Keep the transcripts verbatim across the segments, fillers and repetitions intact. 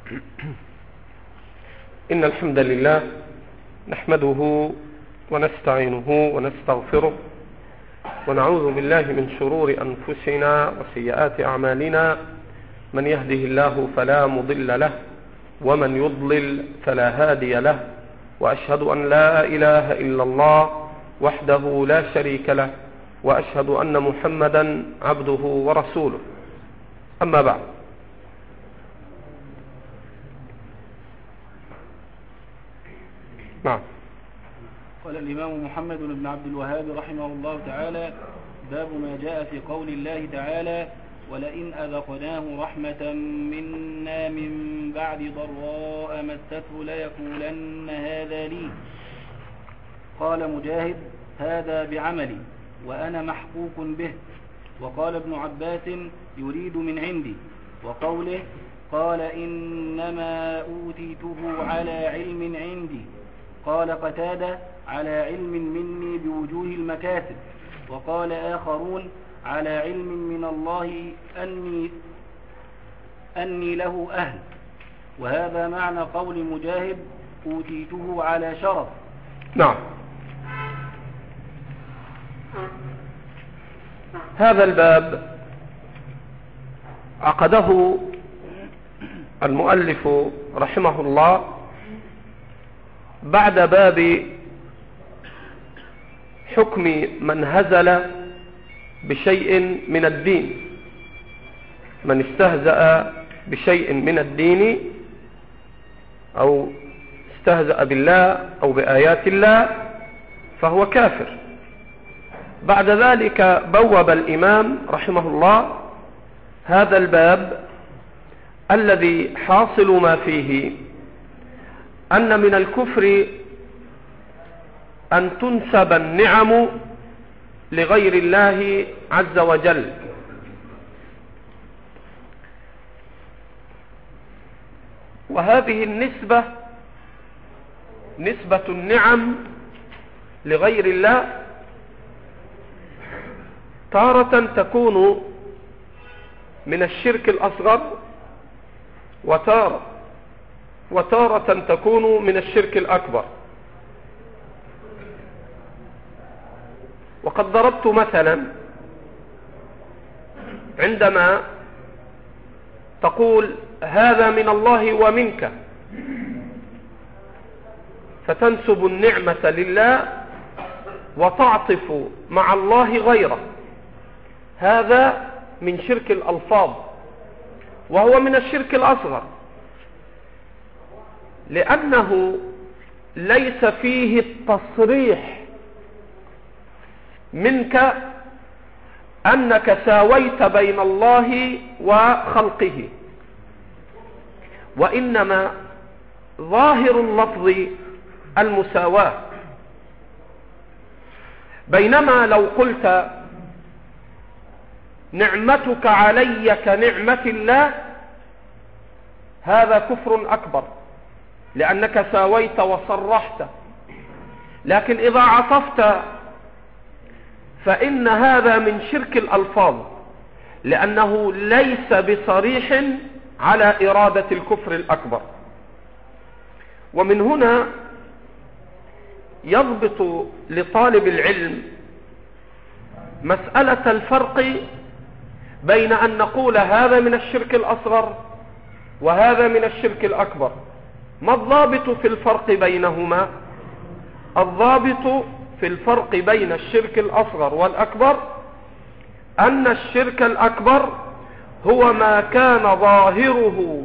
إن الحمد لله نحمده ونستعينه ونستغفره ونعوذ بالله من شرور أنفسنا وسيئات أعمالنا. من يهده الله فلا مضل له ومن يضلل فلا هادي له، وأشهد أن لا إله إلا الله وحده لا شريك له، وأشهد أن محمدا عبده ورسوله. أما بعد، نعم. قال الإمام محمد بن عبد الوهاب رحمه الله تعالى: باب ما جاء في قول الله تعالى: ولئن أذقناه رحمة منا من بعد ضراء مسته ليقولن هذا لي. قال مجاهد: هذا بعملي وأنا محقوق به. وقال ابن عباس: يريد من عندي. وقوله: قال إنما أوتيته على علم عندي. قال قتادة: على علم مني بوجوه المكاسب. وقال آخرون: على علم من الله أني, أني له أهل. وهذا معنى قول مجاهد: أوتيته على شرف. نعم. هذا الباب عقده المؤلف رحمه الله بعد باب حكم من هزل بشيء من الدين، من استهزأ بشيء من الدين أو استهزأ بالله أو بآيات الله فهو كافر. بعد ذلك بوب الإمام رحمه الله هذا الباب الذي حاصل ما فيه أن من الكفر أن تنسب النعم لغير الله عز وجل، وهذه النسبة نسبة النعم لغير الله تارة تكون من الشرك الأصغر، وتارة وتارة تكون من الشرك الأكبر. وقد ضربت مثلا عندما تقول هذا من الله ومنك، فتنسب النعمة لله وتعطف مع الله غيره، هذا من شرك الألفاظ، وهو من الشرك الأصغر، لأنه ليس فيه التصريح منك أنك ساويت بين الله وخلقه، وإنما ظاهر اللفظ المساواة. بينما لو قلت نعمتك علي كنعمة الله، هذا كفر أكبر، لأنك ساويت وصرحت. لكن إذا عطفت فإن هذا من شرك الألفاظ، لأنه ليس بصريح على إرادة الكفر الأكبر. ومن هنا يضبط لطالب العلم مسألة الفرق بين أن نقول هذا من الشرك الأصغر وهذا من الشرك الأكبر. ما الضابط في الفرق بينهما؟ الضابط في الفرق بين الشرك الأصغر والأكبر أن الشرك الأكبر هو ما كان ظاهره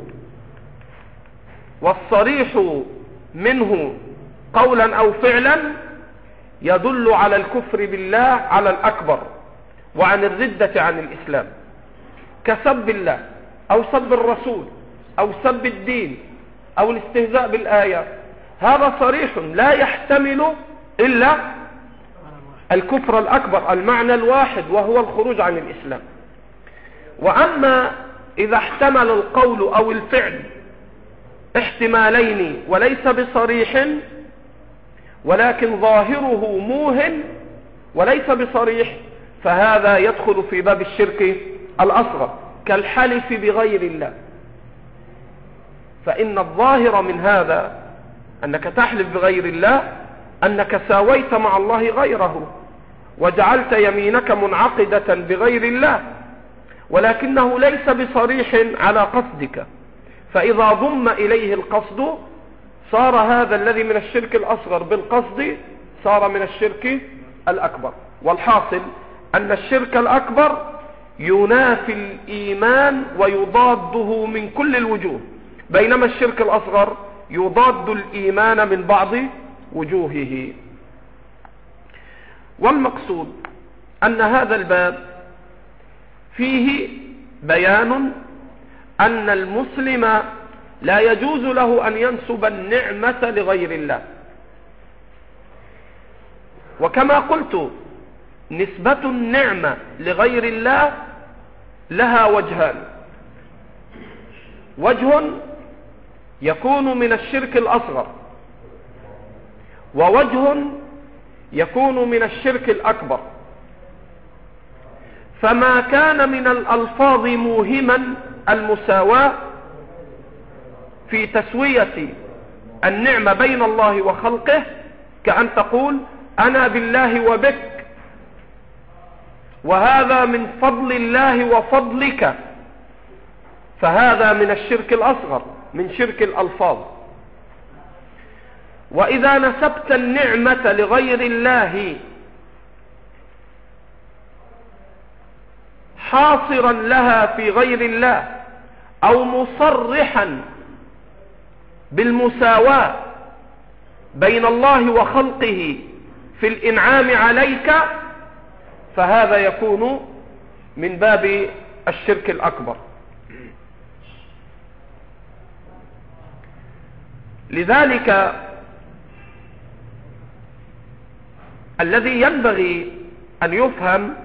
والصريح منه قولا أو فعلا يدل على الكفر بالله على الأكبر وعن الردة عن الإسلام، كسب الله أو سب الرسول أو سب الدين أو الاستهزاء بالآيات. هذا صريح لا يحتمل إلا الكفر الأكبر، المعنى الواحد وهو الخروج عن الإسلام. وأما إذا احتمل القول أو الفعل احتمالين وليس بصريح ولكن ظاهره موهن وليس بصريح، فهذا يدخل في باب الشرك الأصغر، كالحلف بغير الله. فإن الظاهر من هذا أنك تحلف بغير الله أنك ساويت مع الله غيره وجعلت يمينك منعقدة بغير الله، ولكنه ليس بصريح على قصدك، فإذا ضم إليه القصد صار هذا الذي من الشرك الأصغر بالقصد صار من الشرك الأكبر. والحاصل أن الشرك الأكبر ينافي الإيمان ويضاده من كل الوجوه، بينما الشرك الأصغر يضاد الإيمان من بعض وجوهه. والمقصود أن هذا الباب فيه بيان أن المسلم لا يجوز له أن ينسب النعمة لغير الله. وكما قلت نسبة النعمة لغير الله لها وجهان: وجه يكون من الشرك الأصغر، ووجه يكون من الشرك الأكبر. فما كان من الألفاظ موهما المساواة في تسوية النعمة بين الله وخلقه، كأن تقول أنا بالله وبك، وهذا من فضل الله وفضلك، فهذا من الشرك الأصغر، من شرك الألفاظ. وإذا نسبت النعمة لغير الله حاصرا لها في غير الله أو مصرحا بالمساواة بين الله وخلقه في الإنعام عليك، فهذا يكون من باب الشرك الأكبر. لذلك الذي ينبغي أن يفهم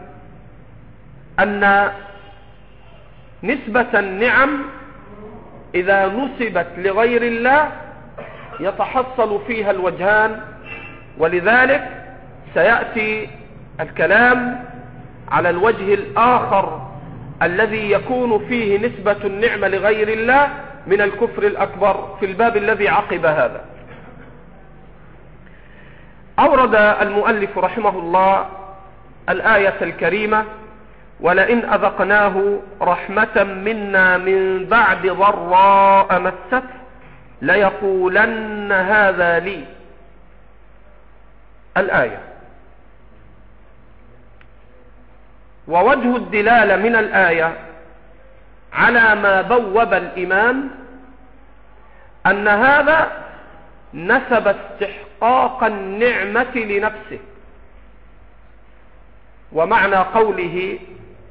أن نسبة النعم إذا نسبت لغير الله يتحصل فيها الوجهان، ولذلك سيأتي الكلام على الوجه الآخر الذي يكون فيه نسبة النعمة لغير الله من الكفر الأكبر في الباب الذي عقب هذا. أورد المؤلف رحمه الله الآية الكريمة: ولئن أذقناه رحمة منا من بعد ضراء مسته ليقولن هذا لي. الآية. ووجه الدلالة من الآية على ما بوب الإمام أن هذا نسب استحقاق النعمة لنفسه. ومعنى قوله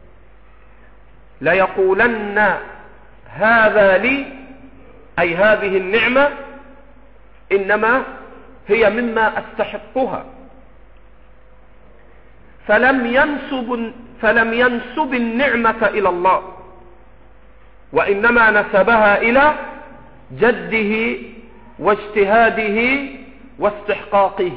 ليقولن هذا لي أي هذه النعمة إنما هي مما أستحقها، فلم ينسب, فلم ينسب النعمة إلى الله، وإنما نسبها إلى جده واجتهاده واستحقاقه،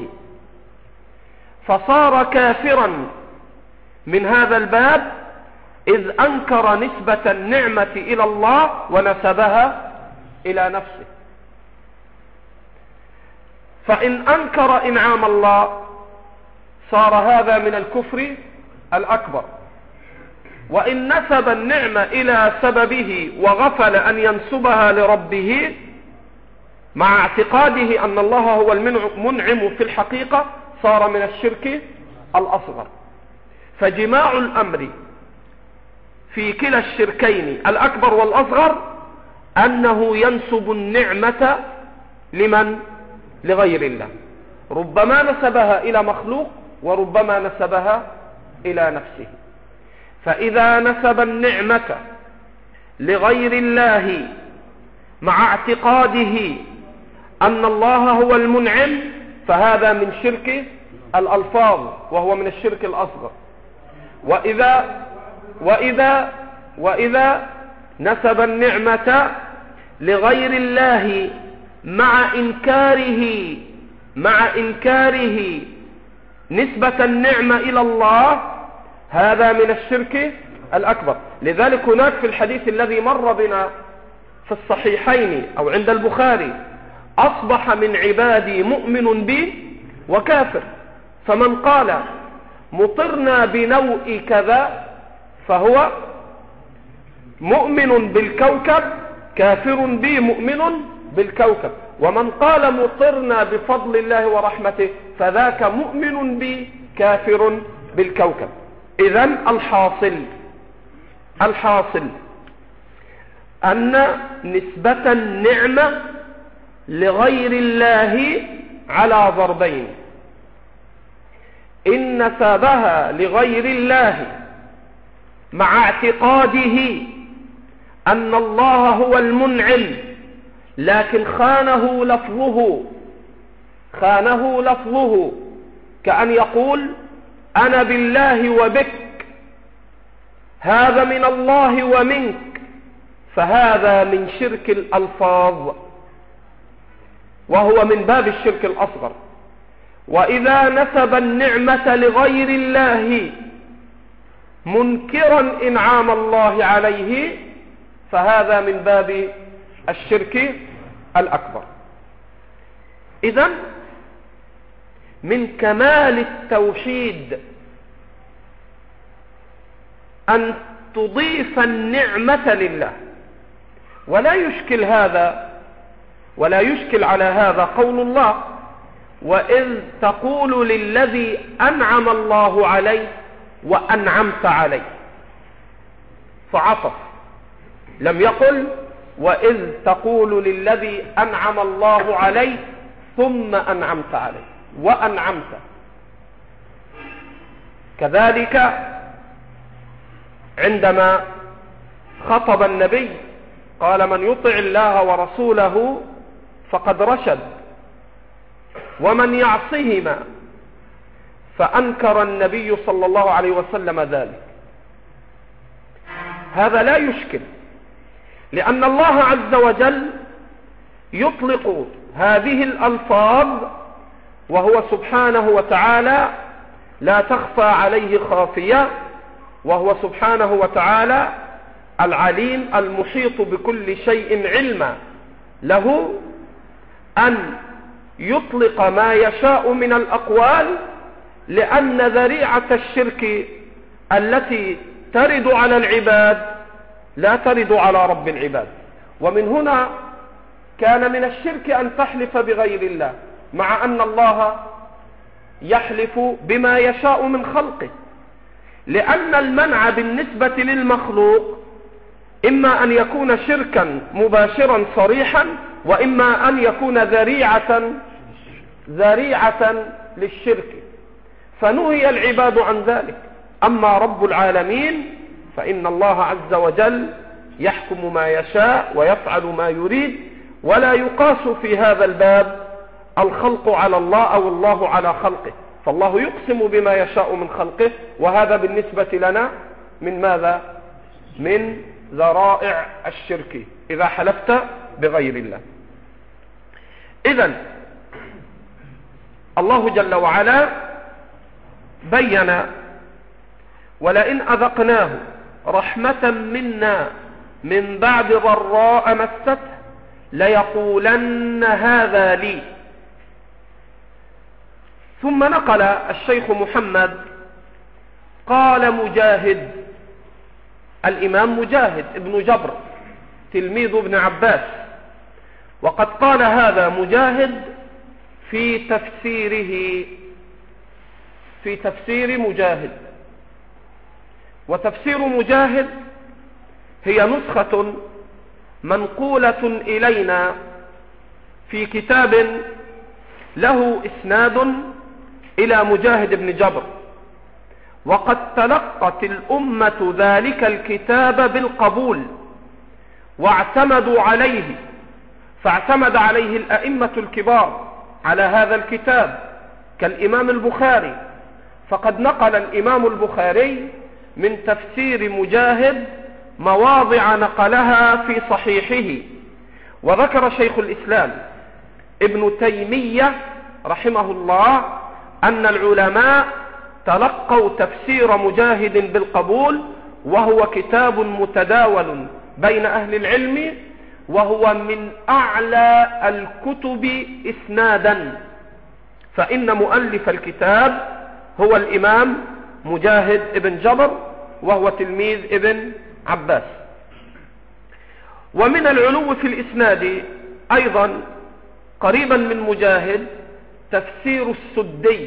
فصار كافرا من هذا الباب إذ أنكر نسبة النعمة إلى الله ونسبها إلى نفسه. فإن أنكر إنعام الله صار هذا من الكفر الأكبر، وإن نسب النعمة إلى سببه وغفل أن ينسبها لربه مع اعتقاده أن الله هو المنعم في الحقيقة صار من الشرك الأصغر. فجماع الأمر في كلا الشركين الأكبر والأصغر أنه ينسب النعمة لمن؟ لغير الله، ربما نسبها إلى مخلوق وربما نسبها إلى نفسه. فإذا نسب النعمة لغير الله مع اعتقاده أن الله هو المنعم فهذا من شرك الألفاظ وهو من الشرك الأصغر. وإذا وإذا وإذا نسب النعمة لغير الله مع إنكاره مع إنكاره نسبة النعمة إلى الله هذا من الشرك الأكبر. لذلك هناك في الحديث الذي مر بنا في الصحيحين أو عند البخاري: أصبح من عبادي مؤمن بي وكافر. فمن قال مطرنا بنوء كذا فهو مؤمن بالكوكب، كافر بي مؤمن بالكوكب. ومن قال مطرنا بفضل الله ورحمته فذاك مؤمن بي كافر بالكوكب. إذن الحاصل الحاصل أن نسبة النعمة لغير الله على ضربين: إن نسبها لغير الله مع اعتقاده أن الله هو المنعم، لكن خانه لفظه خانه لفظه كأن يقول: أنا بالله وبك، هذا من الله ومنك، فهذا من شرك الألفاظ، وهو من باب الشرك الأصغر. وإذا نسب النعمة لغير الله منكرا إنعام الله عليه فهذا من باب الشرك الأكبر. إذن من كمال التوحيد أن تضيف النعمة لله. ولا يشكل هذا ولا يشكل على هذا قول الله: وإذ تقول للذي أنعم الله عليه وأنعمت عليه، فعطف، لم يقل وإذ تقول للذي أنعم الله عليه ثم أنعمت عليه وأنعمت. كذلك عندما خطب النبي قال: من يطع الله ورسوله فقد رشد، ومن يعصهما، فأنكر النبي صلى الله عليه وسلم ذلك. هذا لا يشكل، لأن الله عز وجل يطلق هذه الألفاظ وهو سبحانه وتعالى لا تخفى عليه خافية، وهو سبحانه وتعالى العليم المحيط بكل شيء علما، له أن يطلق ما يشاء من الأقوال، لأن ذريعة الشرك التي ترد على العباد لا ترد على رب العباد. ومن هنا كان من الشرك أن تحلف بغير الله، مع أن الله يحلف بما يشاء من خلقه، لأن المنع بالنسبة للمخلوق إما أن يكون شركا مباشرا صريحا، وإما أن يكون ذريعة ذريعة للشرك، فنهي العباد عن ذلك. أما رب العالمين فإن الله عز وجل يحكم ما يشاء ويفعل ما يريد، ولا يقاس في هذا الباب الخلق على الله أو الله على خلقه، فالله يقسم بما يشاء من خلقه، وهذا بالنسبة لنا من ماذا؟ من ذرائع الشرك إذا حلفت بغير الله. إذن الله جل وعلا بين: ولئن أذقناه رحمة منا من بعد ضراء مسته ليقولن هذا لي. ثم نقل الشيخ محمد قال مجاهد، الإمام مجاهد ابن جبر تلميذ ابن عباس، وقد قال هذا مجاهد في تفسيره في تفسير مجاهد. وتفسير مجاهد هي نسخة منقولة إلينا في كتاب له إسناد إلى مجاهد بن جبر، وقد تلقت الأمة ذلك الكتاب بالقبول واعتمدوا عليه، فاعتمد عليه الأئمة الكبار على هذا الكتاب كالإمام البخاري. فقد نقل الإمام البخاري من تفسير مجاهد مواضع نقلها في صحيحه. وذكر شيخ الإسلام ابن تيمية رحمه الله أن العلماء تلقوا تفسير مجاهد بالقبول، وهو كتاب متداول بين أهل العلم، وهو من أعلى الكتب إسنادا، فإن مؤلف الكتاب هو الإمام مجاهد ابن جبر وهو تلميذ ابن عباس. ومن العلو في الإسناد أيضا قريبا من مجاهد تفسير السدي،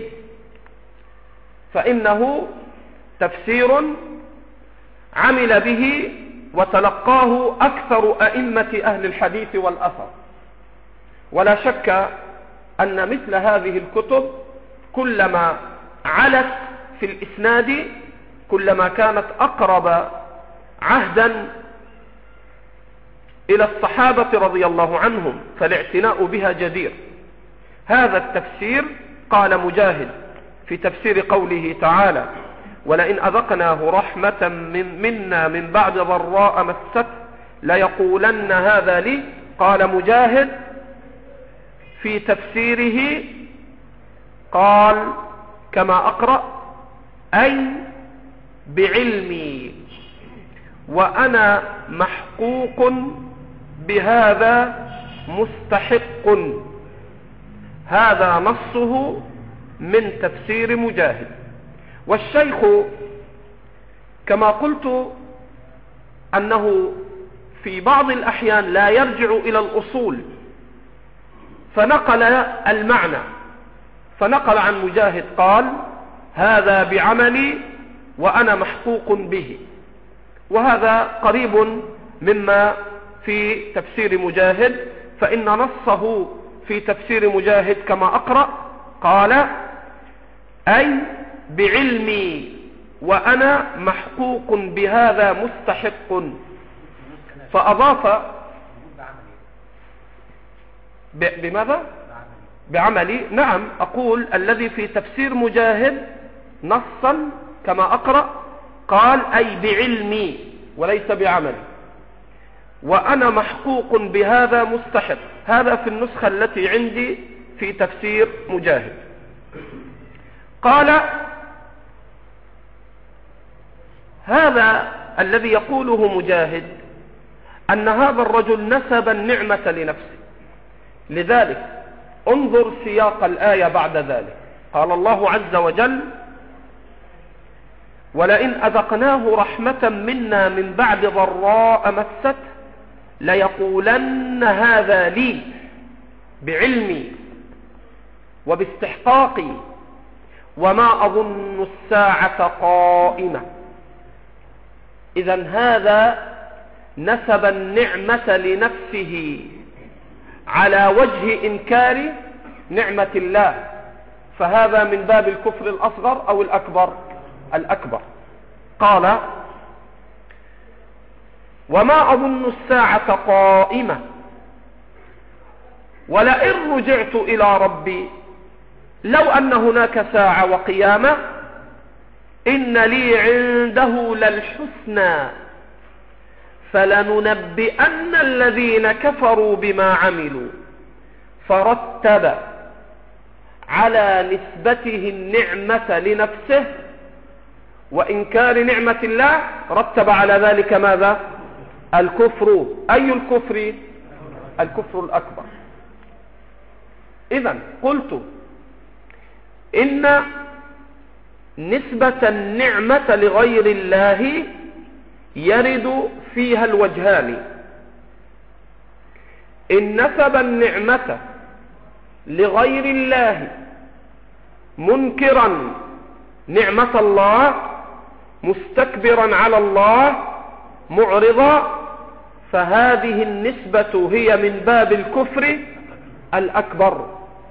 فإنه تفسير عمل به وتلقاه أكثر أئمة أهل الحديث والأثر. ولا شك أن مثل هذه الكتب كلما علت في الإسناد كلما كانت أقرب عهدا إلى الصحابة رضي الله عنهم، فالاعتناء بها جدير. هذا التفسير قال مجاهد في تفسير قوله تعالى: ولئن أذقناه رحمة من منا من بعد ضراء مسته ليقولن هذا لي. قال مجاهد في تفسيره قال كما أقرأ: أي بعلمي وأنا محقوق بهذا مستحق. هذا نصه من تفسير مجاهد. والشيخ كما قلت أنه في بعض الأحيان لا يرجع إلى الأصول، فنقل المعنى، فنقل عن مجاهد قال: هذا بعملي وأنا محقوق به. وهذا قريب مما في تفسير مجاهد، فإن نصه في تفسير مجاهد كما أقرأ قال: أي بعلمي وأنا محقوق بهذا مستحق. فأضاف بماذا؟ بعملي. نعم، أقول الذي في تفسير مجاهد نصا كما أقرأ قال: أي بعلمي وليس بعملي وأنا محقوق بهذا مستحق. هذا في النسخة التي عندي في تفسير مجاهد. قال: هذا الذي يقوله مجاهد أن هذا الرجل نسب النعمة لنفسه. لذلك انظر سياق الآية بعد ذلك. قال الله عز وجل: ولئن أذقناه رحمة منا من بعد ضراء مسته ليقولن هذا لي بعلمي وباستحقاقي وما أظن الساعة قائمة. إذن هذا نسب النعمة لنفسه على وجه إنكار نعمة الله، فهذا من باب الكفر الأصغر أو الأكبر؟ الأكبر. قال: وما أظن الساعة قائمة ولئن رجعت إلى ربي لو أن هناك ساعة وقيامة إن لي عنده للحسنى فلننبئن الذين كفروا بما عملوا. فرتب على نسبته النعمة لنفسه وإنكار نعمة الله، رتب على ذلك ماذا؟ الكفر. أي الكفر؟ الكفر الأكبر. إذن قلت إن نسبة النعمة لغير الله يرد فيها الوجهان. إن نسب النعمة لغير الله منكرا نعمة الله مستكبرا على الله معرضا، فهذه النسبة هي من باب الكفر الأكبر.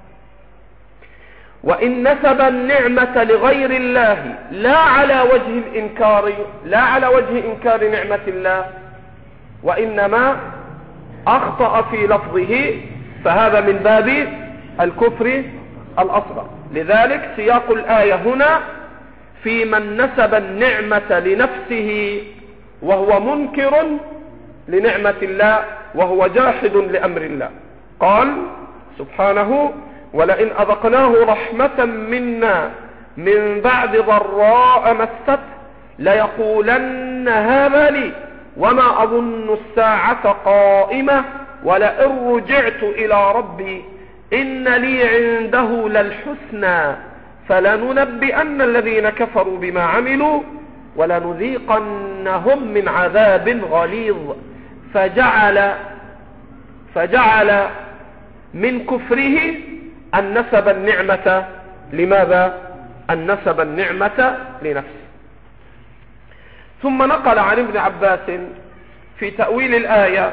وإن نسب النعمة لغير الله لا على وجه الإنكار، لا على وجه إنكار نعمة الله، وإنما أخطأ في لفظه، فهذا من باب الكفر الأصغر. لذلك سياق الآية هنا في من نسب النعمة لنفسه وهو منكر لنعمة الله وهو جاحد لأمر الله. قال سبحانه: ولئن أذقناه رحمة منا من بعد ضراء مسته ليقولن هذا لي. وما أظن الساعة قائمة ولئن رجعت إلى ربي إن لي عنده للحسنى فلننبئن الذين كفروا بما عملوا ولنذيقنهم من عذاب غليظ. فجعل فجعل من كفره أن نسب النعمة لماذا؟ أن نسب النعمة لنفسه. ثم نقل عن ابن عباس في تأويل الآية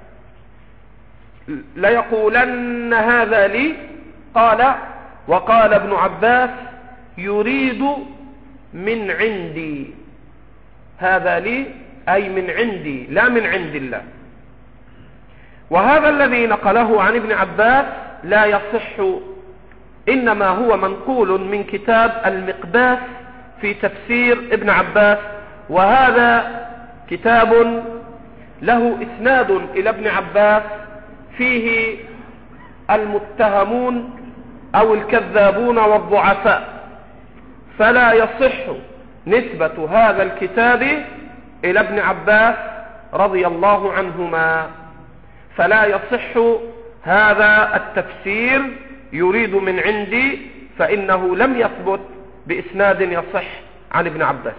ليقولن هذا لي، قال وقال ابن عباس يريد من عندي، هذا لي أي من عندي لا من عند الله. وهذا الذي نقله عن ابن عباس لا يصح، إنما هو منقول من كتاب المقباس في تفسير ابن عباس، وهذا كتاب له إسناد إلى ابن عباس فيه المتهمون أو الكذابون والضعفاء، فلا يصح نسبة هذا الكتاب إلى ابن عباس رضي الله عنهما، فلا يصح هذا التفسير يريد من عندي، فإنه لم يثبت بإسناد يصح عن ابن عباس.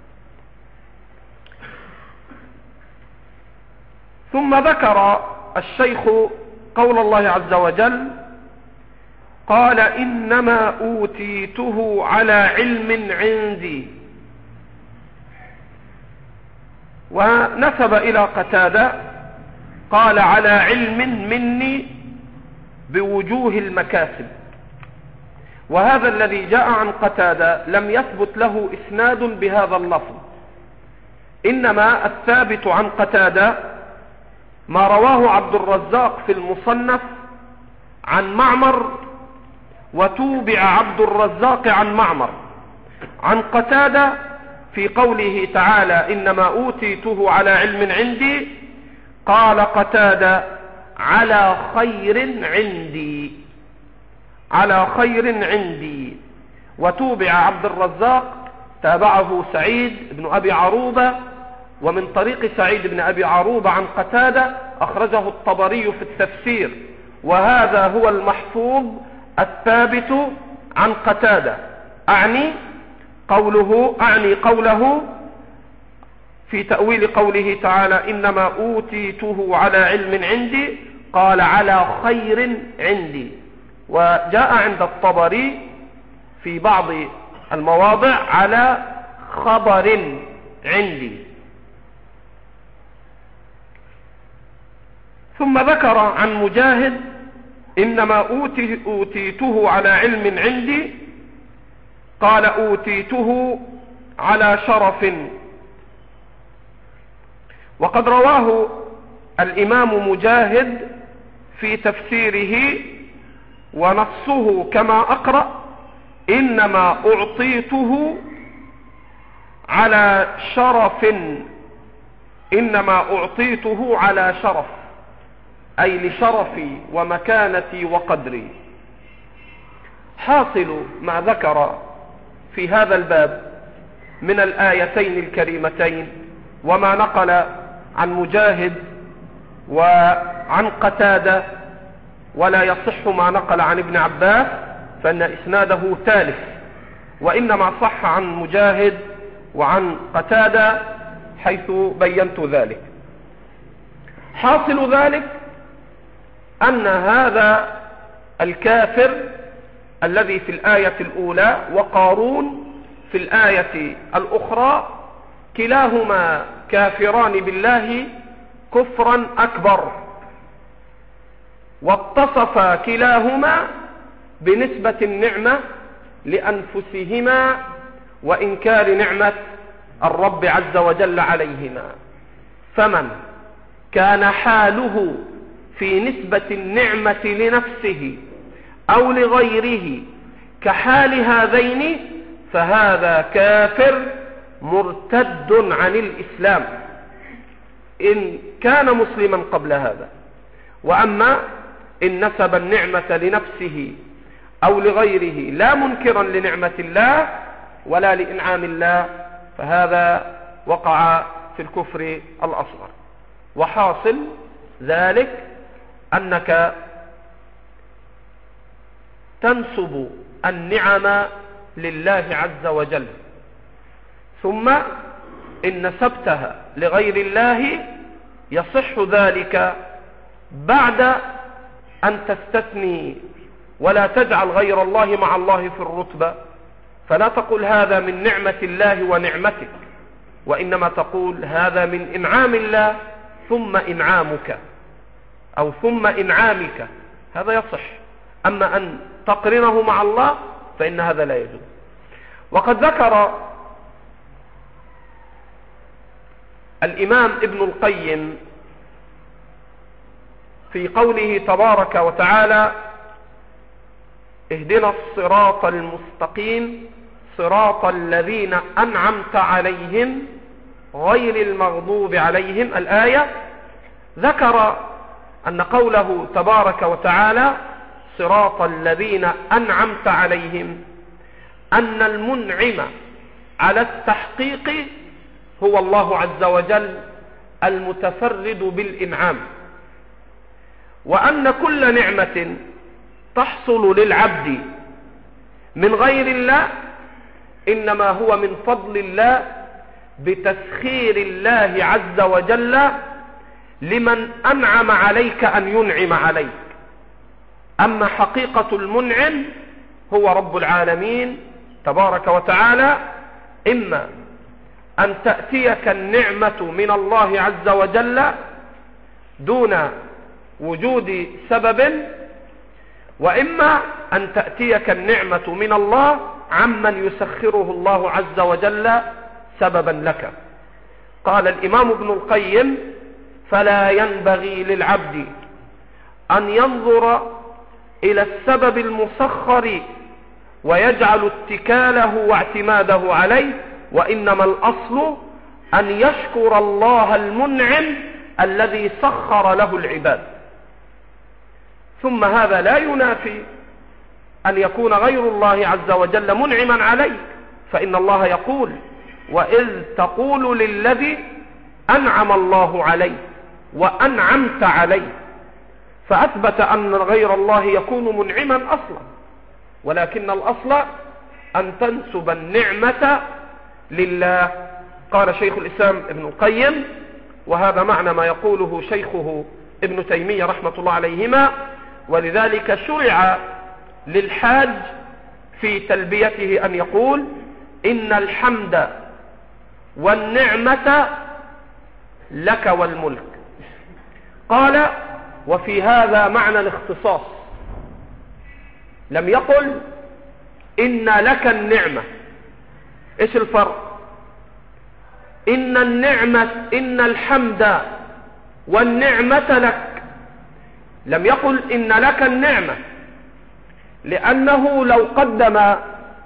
ثم ذكر الشيخ قول الله عز وجل قال إنما أوتيته على علم عندي، ونسب إلى قتادة قال على علم مني بوجوه المكاسب. وهذا الذي جاء عن قتادة لم يثبت له إسناد بهذا اللفظ، إنما الثابت عن قتادة ما رواه عبد الرزاق في المصنف عن معمر، وتوبع عبد الرزاق عن معمر عن قتادة في قوله تعالى إنما أوتيته على علم عندي، قال قتادة على خير عندي، على خير عندي. وتوبع عبد الرزاق تابعه سعيد بن أبي عروبة، ومن طريق سعيد بن أبي عروبة عن قتادة أخرجه الطبري في التفسير، وهذا هو المحفوظ الثابت عن قتادة. أعني قوله أعني قوله في تأويل قوله تعالى إنما أوتيته على علم عندي، قال على خير عندي. وجاء عند الطبري في بعض المواضع على خبر عندي. ثم ذكر عن مجاهد إنما أوتي أوتيته على علم عندي، قال أوتيته على شرف. وقد رواه الإمام مجاهد في تفسيره ونصه كما أقرأ إنما أعطيته على شرف، إنما أعطيته على شرف أي لشرفي ومكانتي وقدري. حاصل ما ذكر في هذا الباب من الآيتين الكريمتين وما نقل عن مجاهد وعن قتادة، ولا يصح ما نقل عن ابن عباس فإن إسناده ثالث، وإنما صح عن مجاهد وعن قتادة حيث بينت ذلك. حاصل ذلك أن هذا الكافر الذي في الآية الأولى وقارون في الآية الأخرى كلاهما كافران بالله كفرا أكبر، واتصف كلاهما بنسبة النعمة لأنفسهما وإنكار نعمة الرب عز وجل عليهما. فمن كان حاله في نسبة النعمة لنفسه أو لغيره كحال هذين فهذا كافر مرتد عن الإسلام إن كان مسلما قبل هذا. وأما إن نسب النعمة لنفسه أو لغيره لا منكرا لنعمة الله ولا لإنعام الله فهذا وقع في الكفر الأصغر. وحاصل ذلك أنك تنسب النعم لله عز وجل، ثم إن نسبتها لغير الله يصح ذلك بعد أن تستثني ولا تجعل غير الله مع الله في الرتبة، فلا تقول هذا من نعمة الله ونعمتك، وإنما تقول هذا من إنعام الله ثم إنعامك أو ثم إنعامك، هذا يصح. أما أن تقرنه مع الله فإن هذا لا يجوز. وقد ذكر الإمام ابن القيم في قوله تبارك وتعالى: اهدنا الصراط المستقيم صراط الذين أنعمت عليهم غير المغضوب عليهم، الآية، ذكر أن قوله تبارك وتعالى صراط الذين أنعمت عليهم أن المنعم على التحقيق هو الله عز وجل المتفرد بالإنعام، وأن كل نعمة تحصل للعبد من غير الله إنما هو من فضل الله بتسخير الله عز وجل لمن أنعم عليك أن ينعم عليك. أما حقيقة المنعم هو رب العالمين تبارك وتعالى، إما أن تأتيك النعمة من الله عز وجل دون وجود سبب، وإما أن تأتيك النعمة من الله عمن يسخره الله عز وجل سببا لك. قال الإمام ابن القيم: فلا ينبغي للعبد أن ينظر إلى السبب المسخر ويجعل اتكاله واعتماده عليه، وإنما الأصل أن يشكر الله المنعم الذي سخر له العباد. ثم هذا لا ينافي أن يكون غير الله عز وجل منعما عليك، فإن الله يقول: وإذ تقول للذي أنعم الله عليه وأنعمت عليه، فأثبت أن غير الله يكون منعما أصلا، ولكن الأصل أن تنسب النعمة لله. قال شيخ الإسلام ابن القيم، وهذا معنى ما يقوله شيخه ابن تيمية رحمة الله عليهما: ولذلك شرع للحاج في تلبيته أن يقول: إن الحمد والنعمة لك والملك. قال: وفي هذا معنى الاختصاص، لم يقل إن لك النعمة. إيش الفرق؟ إن النعمة إن الحمد والنعمة لك، لم يقل إن لك النعمة، لأنه لو قدم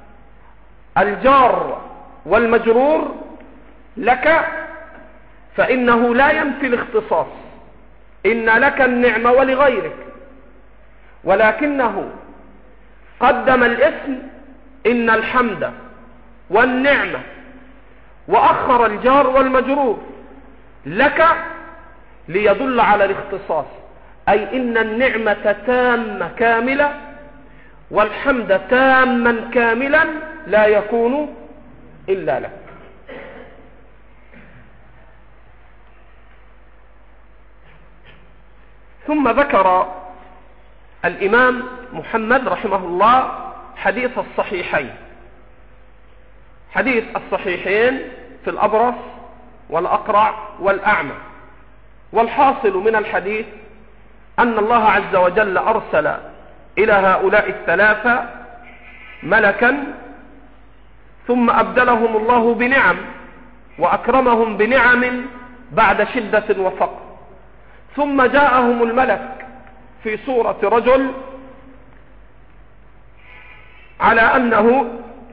الجار والمجرور لك فإنه لا ينفي الاختصاص، إن لك النعمة ولغيرك، ولكنه قدم الاسم إن الحمد والنعمة وأخر الجار والمجرور لك ليدل على الاختصاص، أي إن النعمة تامة كاملة والحمد تاما كاملا لا يكون إلا لك. ثم ذكر الإمام محمد رحمه الله حديث الصحيحين، حديث الصحيحين في الأبرص والأقرع والأعمى. والحاصل من الحديث أن الله عز وجل أرسل إلى هؤلاء الثلاثة ملكا، ثم أبدلهم الله بنعم وأكرمهم بنعم بعد شدة وفقر، ثم جاءهم الملك في صورة رجل على أنه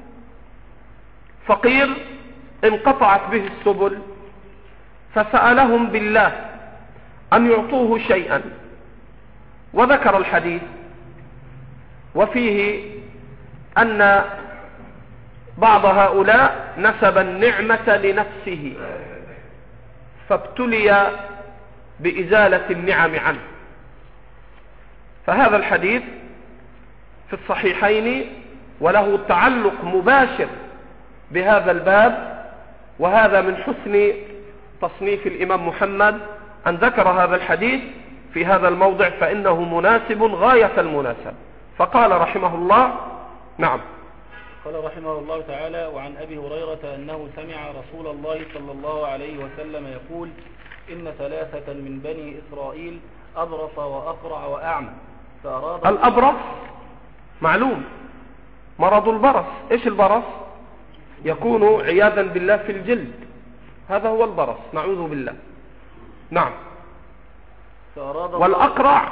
فقير انقطعت به السبل، فسألهم بالله أن يعطوه شيئا، وذكر الحديث، وفيه أن بعض هؤلاء نسب النعمة لنفسه، فابتلي بإزالة النعم عنه. فهذا الحديث في الصحيحين وله تعلق مباشر بهذا الباب، وهذا من حسن تصنيف الإمام محمد أن ذكر هذا الحديث في هذا الموضع، فإنه مناسب غاية المناسب. فقال رحمه الله: نعم. قال رحمه الله تعالى: وعن أبي هريرة أنه سمع رسول الله صلى الله عليه وسلم يقول: إن ثلاثة من بني إسرائيل أبرص وأقرع وأعمى فأراد الأبرص معلوم مرض البرص. إيش البرص؟ يكون عياذا بالله في الجلد، هذا هو البرص، نعوذ بالله. نعم. والأقرع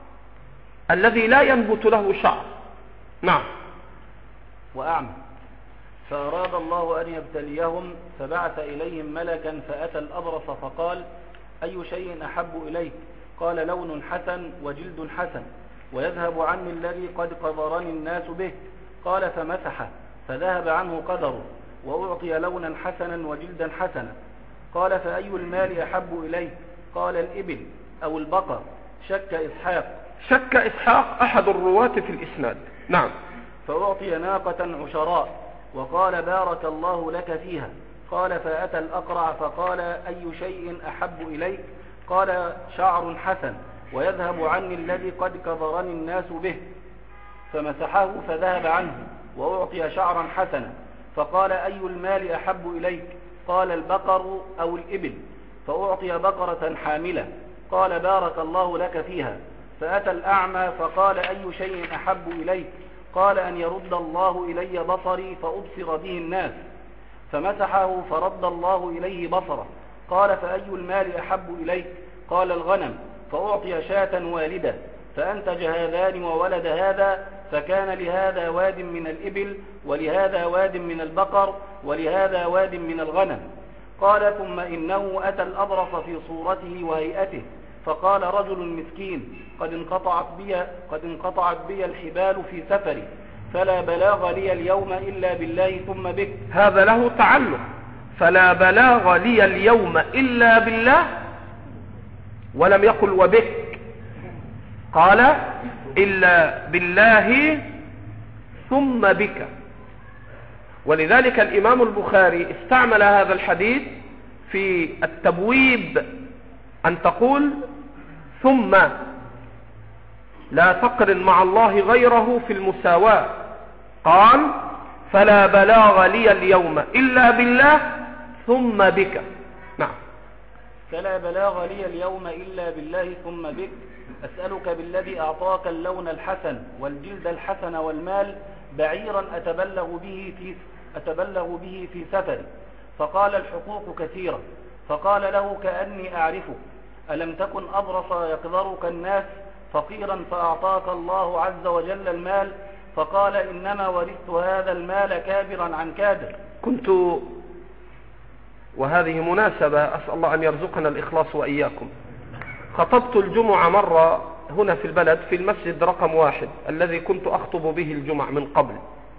الذي لا ينبت له شعر. نعم. وأعمى فأراد الله أن يبتليهم فبعث إليهم ملكا فأتى الأبرص فقال: أي شيء أحب إليك؟ قال: لون حسن وجلد حسن ويذهب عني الذي قد قذرني الناس به. قال: فمسح فذهب عنه قدره وأعطي لونا حسنا وجلدا حسنا. قال: فأي المال أحب إليك؟ قال: الإبل أو البقر. شك إسحاق شك إسحاق أحد الرواة في الإسناد. نعم. فأعطي ناقة عشراء وقال: بارك الله لك فيها. قال: فأتى الأقرع فقال: أي شيء أحب إليك؟ قال: شعر حسن ويذهب عني الذي قد كظرني الناس به. فمسحه فذهب عنه وأعطي شعرا حسنا. فقال: أي المال أحب إليك؟ قال: البقر أو الإبل. فأعطي بقرة حاملة. قال: بارك الله لك فيها. فأتى الأعمى فقال: أي شيء أحب إليك؟ قال: أن يرد الله إلي بصري فأبصر به الناس. فمسحه فرد الله إليه بصره. قال: فأي المال أحب إليك؟ قال: الغنم. فأعطي شاة والدة فأنتج هذان وولد هذا، فكان لهذا واد من الإبل ولهذا واد من البقر ولهذا واد من الغنم. قال: ثم إنه أتى الأبرص في صورته وهيئته فقال: رجل مسكين قد انقطعت بي, قد انقطعت بي الحبال في سفري، فلا بلاغ لي اليوم إلا بالله ثم بك. هذا له تعلق، فلا بلاغ لي اليوم إلا بالله، ولم يقل وبك، قال إلا بالله ثم بك. ولذلك الإمام البخاري استعمل هذا الحديث في التبويب أن تقول: ثم لا تقرن مع الله غيره في المساواة. قال: فلا بلاغ لي اليوم إلا بالله ثم بك. نعم. فلا بلاغ لي اليوم إلا بالله ثم بك. أسألك بالذي أعطاك اللون الحسن والجلد الحسن والمال بعيرا أتبلغ به في, أتبلغ به في سفري. فقال: الحقوق كثيرة. فقال له: كأني أعرفك. ألم تكن أبرص يقذرك الناس فقيرا فأعطاك الله عز وجل المال؟ فقال: إنما ورثت هذا المال كابرا عن كابر. كنت، وهذه مناسبة، أسأل الله أن يرزقنا الإخلاص وإياكم، خطبت الجمعة مرة هنا في البلد في المسجد رقم واحد الذي كنت أخطب به الجمعة من قبل،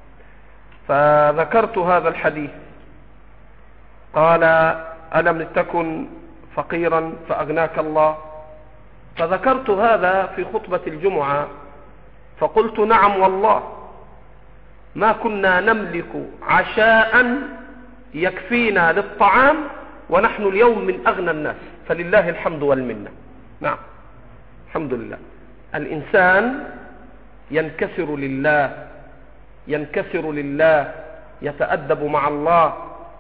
فذكرت هذا الحديث. قال: ألم تكن فقيرا فأغناك الله؟ فذكرت هذا في خطبة الجمعة، فقلت: نعم والله ما كنا نملك عشاء يكفينا للطعام ونحن اليوم من أغنى الناس، فلله الحمد والمنة. نعم، الحمد لله. الإنسان ينكسر لله، ينكسر لله، يتأدب مع الله.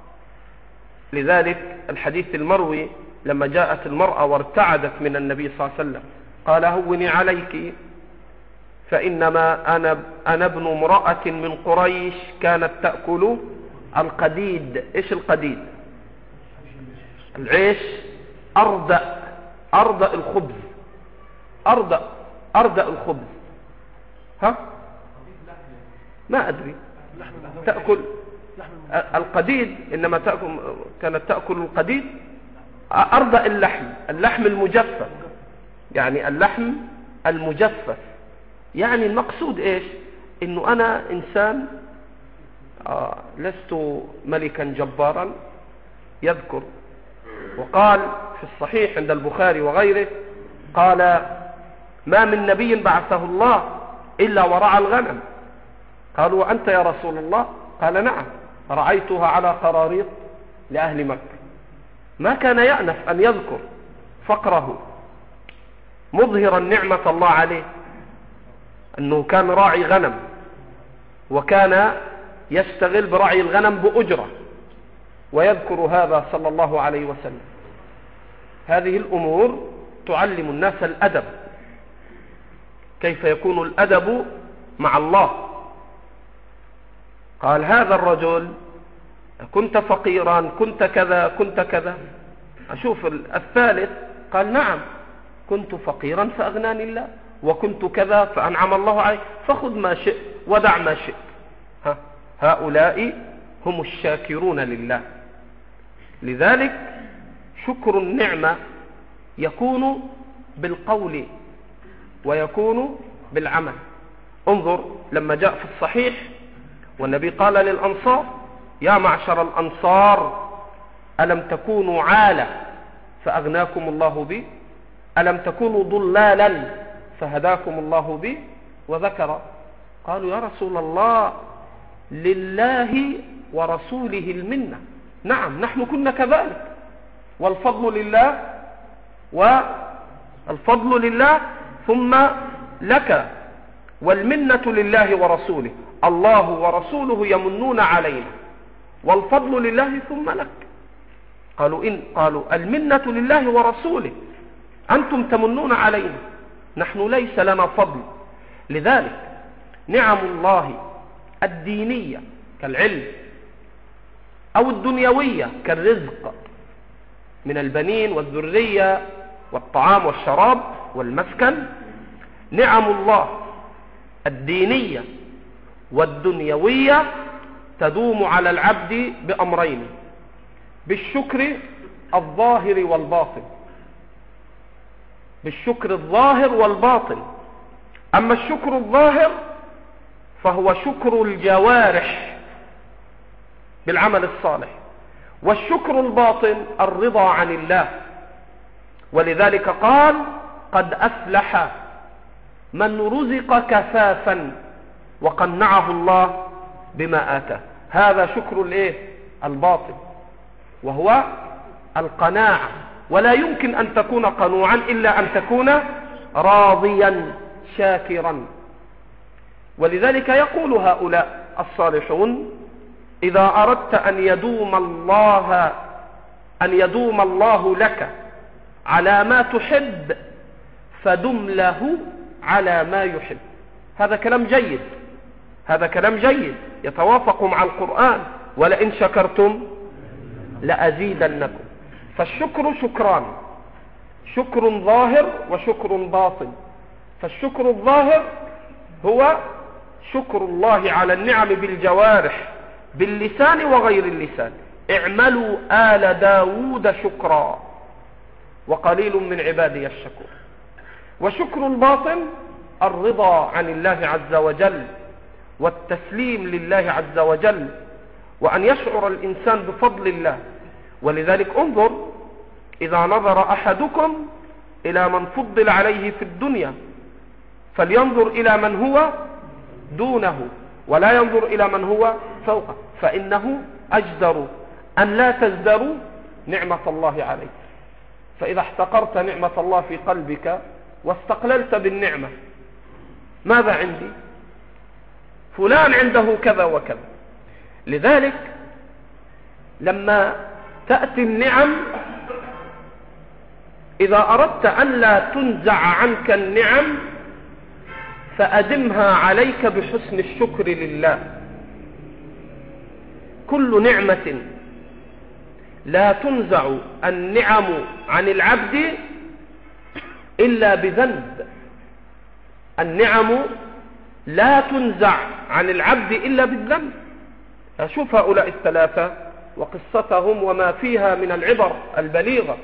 لذلك الحديث المروي لما جاءت المرأة وارتعدت من النبي صلى الله عليه وسلم قال: هوني عليك فإنما أنا, أنا ابن امرأة من قريش كانت تأكل القديد. إيش القديد؟ العيش، أردأ أردأ الخبز، أردأ أردأ الخبز. ها؟ ما أدري. تأكل القديد، إنما تأكل، كانت تأكل القديد. أردأ اللحم، اللحم المجفف، يعني اللحم المجفف. يعني المقصود إيش؟ إنه أنا إنسان آه لست ملكا جبارا. يذكر وقال في الصحيح عند البخاري وغيره قال ما من نبي بعثه الله إلا ورعى الغنم. قالوا وأنت يا رسول الله؟ قال نعم رعيتها على قراريط لأهل مكة. ما كان يأنف أن يذكر فقره مظهرا نعمة الله عليه أنه كان راعي غنم وكان يشتغل برعي الغنم بأجرة، ويذكر هذا صلى الله عليه وسلم. هذه الأمور تعلم الناس الأدب، كيف يكون الأدب مع الله. قال هذا الرجل كنت فقيرا كنت كذا كنت كذا. أشوف الثالث قال نعم كنت فقيرا فأغناني الله، وكنت كذا فأنعم الله علي، فخذ ما شئت ودع ما شئت. ها هؤلاء هم الشاكرون لله. لذلك شكر النعمة يكون بالقول ويكون بالعمل. انظر لما جاء في الصحيح والنبي قال للأنصار يا معشر الأنصار ألم تكونوا عالة فأغناكم الله بي، ألم تكونوا ضلالا فهداكم الله بي، وذكر قالوا يا رسول الله لله ورسوله المنة. نعم نحن كنا كذلك، والفضل لله والفضل لله ثم لك، والمنة لله ورسوله، الله ورسوله يمنون علينا، والفضل لله ثم لك. قالوا إن قالوا المنة لله ورسوله، أنتم تمنون علينا، نحن ليس لنا فضل. لذلك نعم الله الدينية كالعلم أو الدنيوية كالرزق من البنين والذرية والطعام والشراب والمسكن، نعم الله الدينية والدنيوية تدوم على العبد بأمرين: بالشكر الظاهر والباطن، بالشكر الظاهر والباطن. أما الشكر الظاهر فهو شكر الجوارح بالعمل الصالح، والشكر الباطن الرضا عن الله. ولذلك قال قد أفلح من رزق كفافا وقنعه الله بما آتاه. هذا شكر الايه الباطن، وهو القناعة. ولا يمكن أن تكون قنوعا إلا أن تكون راضيا شاكرا. ولذلك يقول هؤلاء الصالحون إذا أردت أن يدوم الله أن يدوم الله لك على ما تحب فدم له على ما يحب. هذا كلام جيد، هذا كلام جيد يتوافق مع القرآن: ولئن شكرتم لأزيدنكم. فالشكر شكران: شكر ظاهر وشكر باطن. فالشكر الظاهر هو شكر الله على النعم بالجوارح باللسان وغير اللسان. اعملوا آل داود شكرا وقليل من عبادي الشكور. وشكر الباطن الرضا عن الله عز وجل والتسليم لله عز وجل، وأن يشعر الإنسان بفضل الله. ولذلك انظر إذا نظر أحدكم إلى من فضل عليه في الدنيا فلينظر إلى من هو دونه ولا ينظر إلى من هو فوقه، فإنه أجدر أن لا تزدروا نعمة الله عليك. فإذا احتقرت نعمة الله في قلبك واستقللت بالنعمة، ماذا عندي؟ فلان عنده كذا وكذا. لذلك لما تأتي النعم، إذا أردت أن لا تنزع عنك النعم فأدمها عليك بحسن الشكر لله. كل نعمة لا تنزع النعم عن العبد إلا بذنب. النعم لا تنزع عن العبد إلا بالذنب. أشوف هؤلاء الثلاثة وقصتهم وما فيها من العبر البليغة.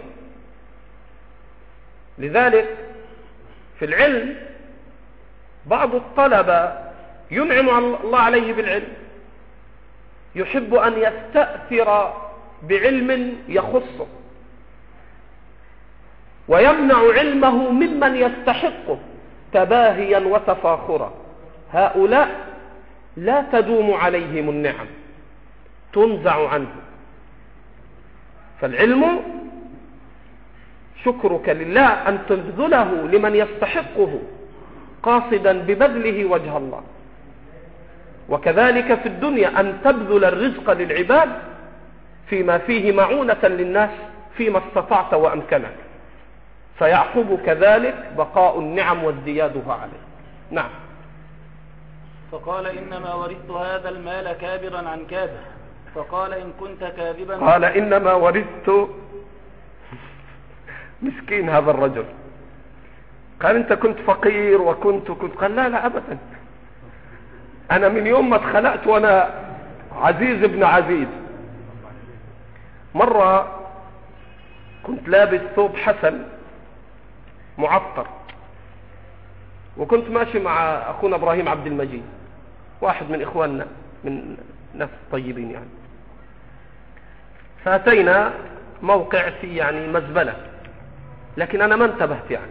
لذلك في العلم بعض الطلبة ينعم الله عليه بالعلم، يحب أن يستأثر بعلم يخصه، ويمنع علمه ممن يستحقه تباهيا وتفاخرا. هؤلاء لا تدوم عليهم النعم، تنزع عنه. فالعلم شكرك لله أن تبذله لمن يستحقه قاصدا ببذله وجه الله. وكذلك في الدنيا أن تبذل الرزق للعباد فيما فيه معونة للناس فيما استطعت وأمكنك، فيعقب كذلك بقاء النعم وازديادها عليه. نعم. فقال إنما ورثت هذا المال كابرا عن كابر. فقال إن كنت كاذبا قال إنما ورثت. مسكين هذا الرجل، قال أنت كنت فقير وكنت كنت قال لا لا أبدا، أنا من يوم ما اتخلقت وأنا عزيز ابن عزيز. مرة كنت لابس ثوب حسن معطر، وكنت ماشي مع أخونا إبراهيم عبد المجيد، واحد من إخواننا من ناس طيبين يعني. فأتينا موقع في يعني مزبلة، لكن أنا ما انتبهت يعني.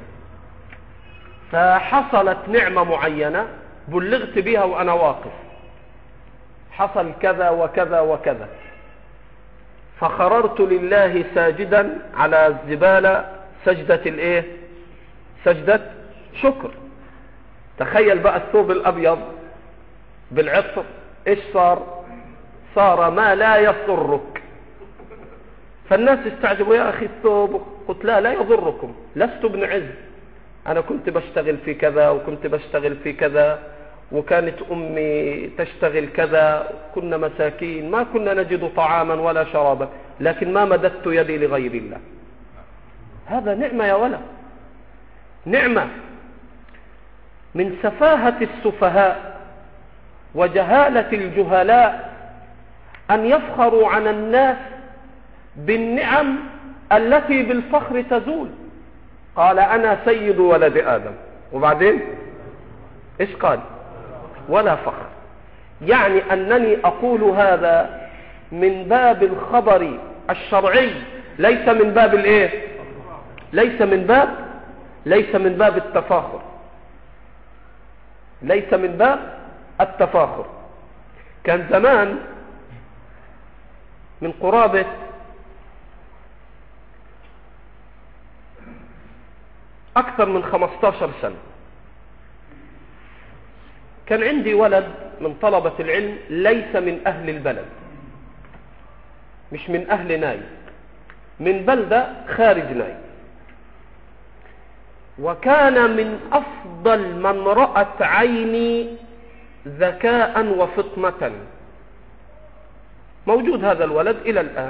فحصلت نعمة معينة بلغت بها وأنا واقف، حصل كذا وكذا وكذا، فخررت لله ساجدا على الزبالة سجدة الايه؟ سجدة شكر. تخيل بقى الثوب الأبيض بالعطر ايش صار؟ صار ما لا يضرك. فالناس استعجبوا، يا أخي الثوب. قلت لا لا يضركم، لست ابن عز، أنا كنت بشتغل في كذا وكنت بشتغل في كذا، وكانت أمي تشتغل كذا، كنا مساكين ما كنا نجد طعاما ولا شرابا، لكن ما مددت يدي لغير الله. هذا نعمة يا ولد، نعمة. من سفاهة السفهاء وجهالة الجهلاء أن يفخروا عن الناس بالنعم التي بالفخر تزول. قال أنا سيد ولد آدم، وبعدين إيش قال؟ ولا فخر. يعني أنني أقول هذا من باب الخبر الشرعي، ليس من باب الإيه؟ ليس من باب ليس من باب التفاخر، ليس من باب التفاخر. كان زمان من قرابة أكثر من خمسة عشر سنة كان عندي ولد من طلبة العلم ليس من أهل البلد، مش من أهل ناي، من بلدة خارج ناي، وكان من أفضل من رأت عيني ذكاء وفطنة. موجود هذا الولد إلى الآن.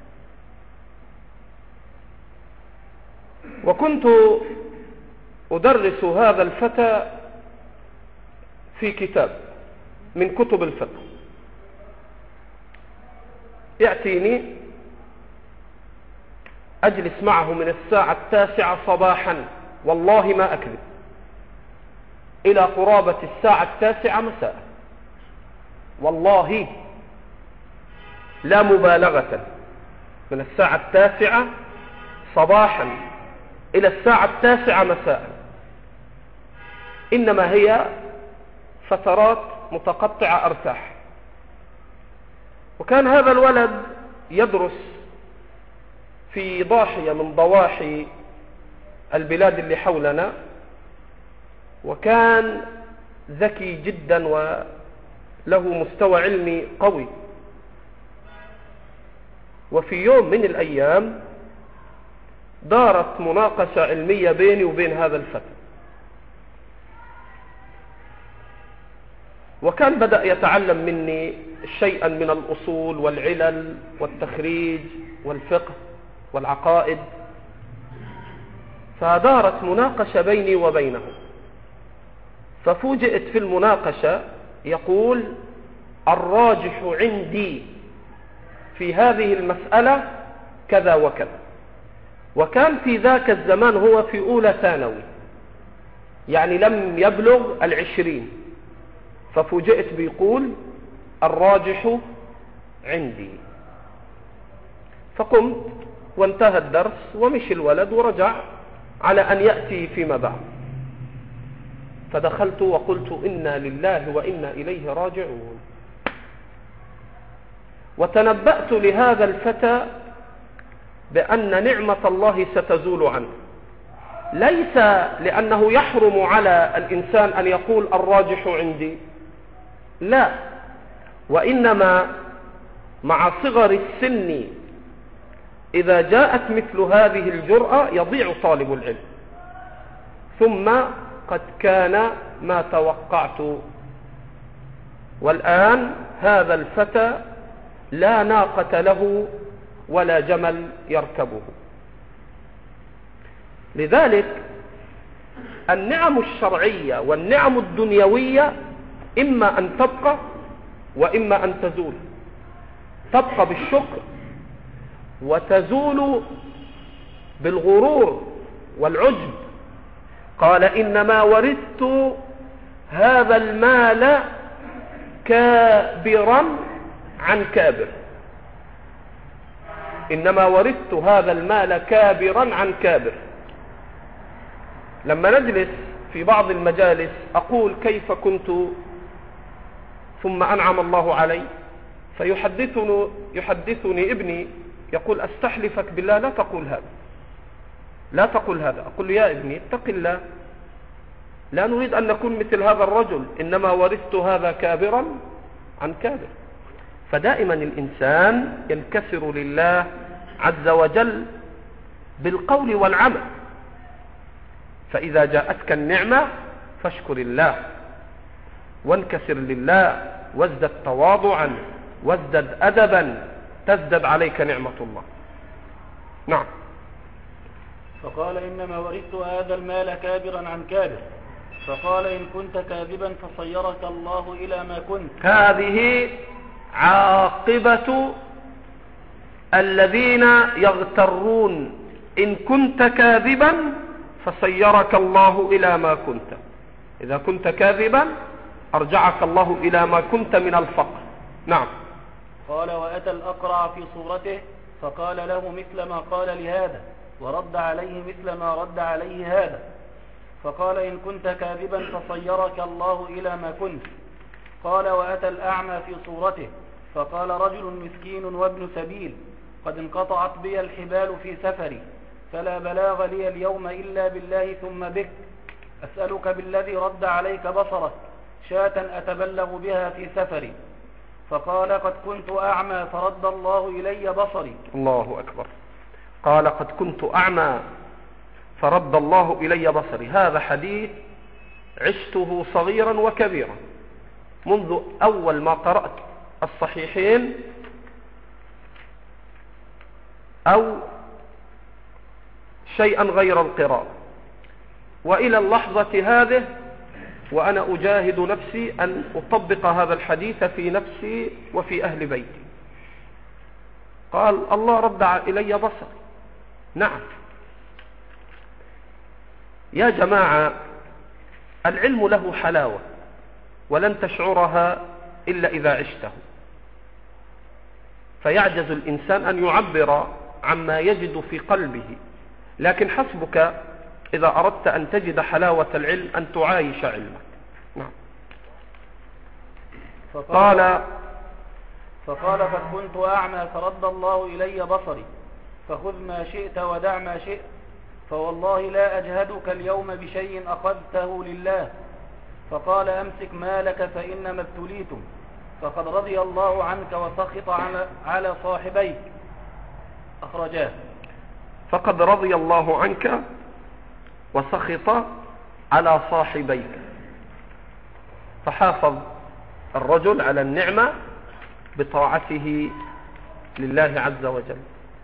وكنت أدرس هذا الفتى في كتاب من كتب الفقه. يأتيني أجلس معه من الساعة التاسعة صباحا، والله ما أكذب، إلى قرابة الساعة التاسعة مساء، والله لا مبالغة، من الساعة التاسعة صباحا إلى الساعة التاسعة مساء، إنما هي فترات متقطعة أرتاح. وكان هذا الولد يدرس في ضاحية من ضواحي البلاد اللي حولنا، وكان ذكي جدا وله مستوى علمي قوي. وفي يوم من الأيام دارت مناقشة علمية بيني وبين هذا الفتى، وكان بدأ يتعلم مني شيئا من الأصول والعلل والتخريج والفقه والعقائد. فدارت مناقشة بيني وبينه، ففوجئت في المناقشة يقول الراجح عندي في هذه المسألة كذا وكذا. وكان في ذاك الزمان هو في أولى ثانوي، يعني لم يبلغ العشرين. ففوجئت بيقول الراجح عندي. فقمت وانتهى الدرس ومشي الولد ورجع على أن يأتي فيما بعد. فدخلت وقلت إنا لله وإنا إليه راجعون. وتنبأت لهذا الفتى بأن نعمة الله ستزول عنه، ليس لأنه يحرم على الإنسان أن يقول الراجح عندي، لا، وإنما مع صغر السن إذا جاءت مثل هذه الجرأة يضيع طالب العلم. ثم قد كان ما توقعت، والآن هذا الفتى لا ناقة له ولا جمل يركبه. لذلك النعم الشرعية والنعم الدنيوية إما أن تبقى وإما أن تزول. تبقى بالشكر وتزول بالغرور والعجب. قال إنما ورثت هذا المال كابرا عن كابر. إنما ورثت هذا المال كابرا عن كابر. لما نجلس في بعض المجالس أقول كيف كنت ثم أنعم الله علي، فيحدثني يحدثني ابني يقول أستحلفك بالله لا تقول هذا، لا تقول هذا. أقول له يا ابني اتق الله، لا نريد أن نكون مثل هذا الرجل، إنما ورثت هذا كابرا عن كابر. فدائما الإنسان ينكسر لله عز وجل بالقول والعمل. فإذا جاءتك النعمة فاشكر الله وانكسر لله وازدد تواضعا وازدد أدبا تزدد عليك نعمة الله. نعم. فقال إنما ورثت هذا المال كابرا عن كابر. فقال إن كنت كاذبا فصيرك الله إلى ما كنت. هذه عاقبة الذين يغترون. إن كنت كاذبا فصيرك الله إلى ما كنت. إذا كنت كاذبا أرجعك الله إلى ما كنت من الفقر. نعم. قال وأتى الأقرع في صورته فقال له مثل ما قال لهذا ورد عليه مثل ما رد عليه هذا. فقال إن كنت كاذبا فصيرك الله إلى ما كنت. قال وأتى الأعمى في صورته فقال رجل مسكين وابن سبيل قد انقطعت بي الحبال في سفري فلا بلاغ لي اليوم إلا بالله ثم بك أسألك بالذي رد عليك بصرك شاة أتبلغ بها في سفري. فقال قد كنت أعمى فرد الله إلي بصري. الله أكبر. قال قد كنت أعمى فرد الله إلي بصري. هذا حديث عشته صغيرا وكبيرا منذ أول ما قرأت الصحيحين أو شيئا غير القراءة، وإلى اللحظة هذه وأنا أجاهد نفسي أن أطبق هذا الحديث في نفسي وفي أهل بيتي. قال الله رد إلي بصري. نعم يا جماعة، العلم له حلاوة ولن تشعرها إلا إذا عشته. فيعجز الإنسان أن يعبر عما يجد في قلبه، لكن حسبك إذا أردت أن تجد حلاوة العلم أن تعايش علمك. نعم. فقال فقال قد كنت أعمى فرد الله إلي بصري فخذ ما شئت ودع ما شئت فوالله لا أجهدك اليوم بشيء أخذته لله. فقال أمسك مالك فإنما ابتليتم فقد رضي الله عنك وسخط على صاحبيك. أخرجاه. فقد رضي الله عنك وسخط على صاحبيك. فحافظ الرجل على النعمة بطاعته لله عز وجل.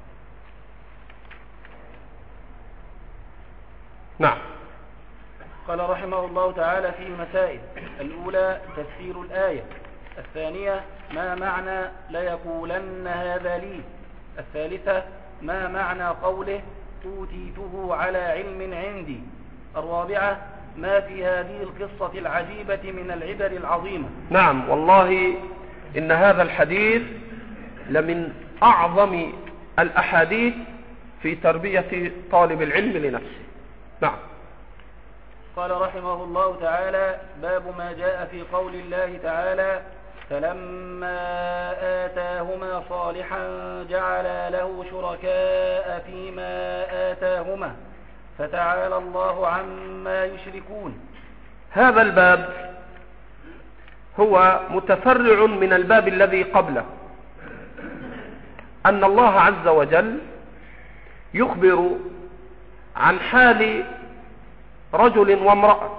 نعم. قال رحمه الله تعالى في مسائل: الأولى تفسير الآية، الثانية ما معنى ليقولن هذا لي، الثالثة ما معنى قوله أوتيته على علم عندي، الرابعة ما في هذه القصة العجيبة من العبر العظيمة. نعم والله إن هذا الحديث لمن أعظم الأحاديث في تربية طالب العلم لنفسه. نعم. قال رحمه الله تعالى: باب ما جاء في قول الله تعالى: فلما آتاهما صالحا جعلا له شركاء فيما آتاهما فتعالى الله عما يشركون. هذا الباب هو متفرع من الباب الذي قبله، أن الله عز وجل يخبر عن حال رجل وامرأة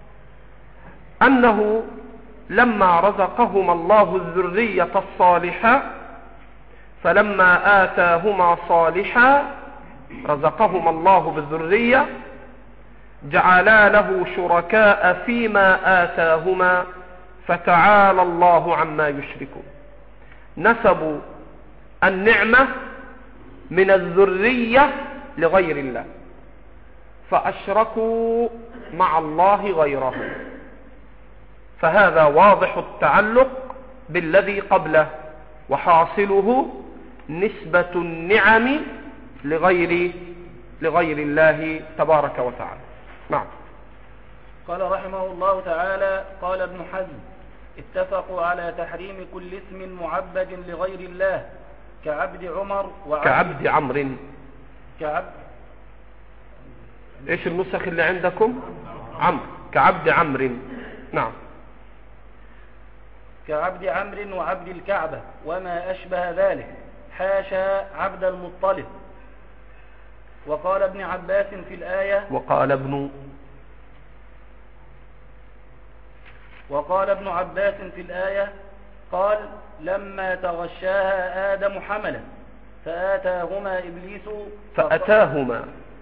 أنه لما رزقهما الله الذرية الصالحة، فلما آتاهما صالحا رزقهما الله بالذرية جعلا له شركاء فيما آتاهما فتعالى الله عما يشركون. نسبوا النعمة من الذرية لغير الله، فأشركوا مع الله غيره، فهذا واضح التعلق بالذي قبله، وحاصله نسبة النعم لغير لغير الله تبارك وتعالى. نعم. قال رحمه الله تعالى: قال ابن حزم: اتفقوا على تحريم كل اسم معبد لغير الله كعبد عمر وعبد كعبد عمرو. كعبد ايش النسخ اللي عندكم؟ عمرو. كعبد عمرو. نعم. كعبد عمرو وعبد الكعبة وما أشبه ذلك، حاشا عبد المطلب. وقال ابن عباس في الآية وقال ابن وقال ابن عباس في الآية قال: لما تغشاها آدم حملا فآتاهما إبليس فأتاهما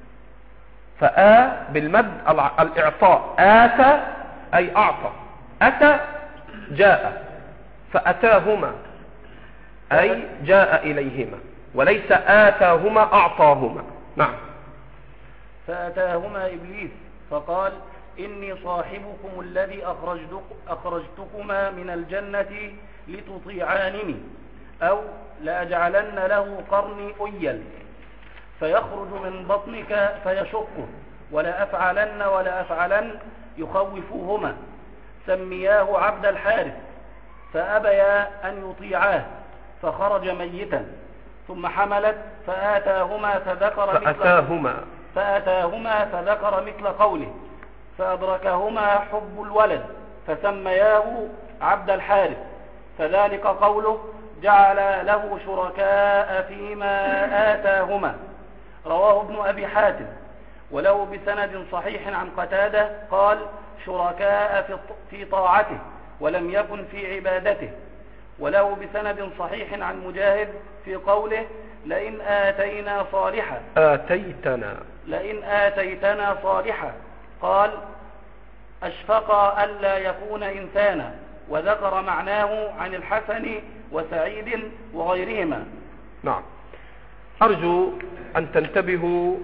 فآ بالمد الإعطاء، آتى أي أعطى، أتى جاء، فأتاهما أي جاء إليهما، وليس آتاهما أعطاهما. نعم. فأتاهما إبليس فقال: إني صاحبكم الذي أخرجتك أخرجتكما من الجنة لتطيعانني، أو لأجعلن له قرني أيل فيخرج من بطنك فيشقه، ولا أفعلن ولا أفعلن يخوفوهما. سمياه عبد الحارث، فأبيا أن يطيعاه فخرج ميتا، ثم حملت فآتاهما فذكر فأتاهما فأتاهما فذكر مثل قوله، فأدركهما حب الولد فسمياه عبد الحارث، فذلك قوله: جعل له شركاء فيما آتاهما. رواه ابن أبي حاتم، ولو بسند صحيح عن قتادة قال: شركاء في طاعته ولم يكن في عبادته. ولو بسند صحيح عن مجاهد في قوله: لئن آتينا صالحا آتيتنا لئن آتيتنا صالحا قال: أشفق ألا يكون إنسانا. وذكر معناه عن الحسن وسعيد وغيرهما. نعم. أرجو أن تنتبهوا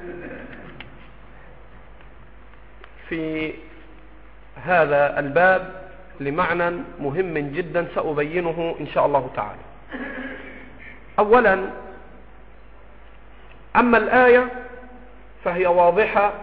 في هذا الباب لمعنى مهم جدا سأبينه إن شاء الله تعالى. أولا، أما الآية فهي واضحة،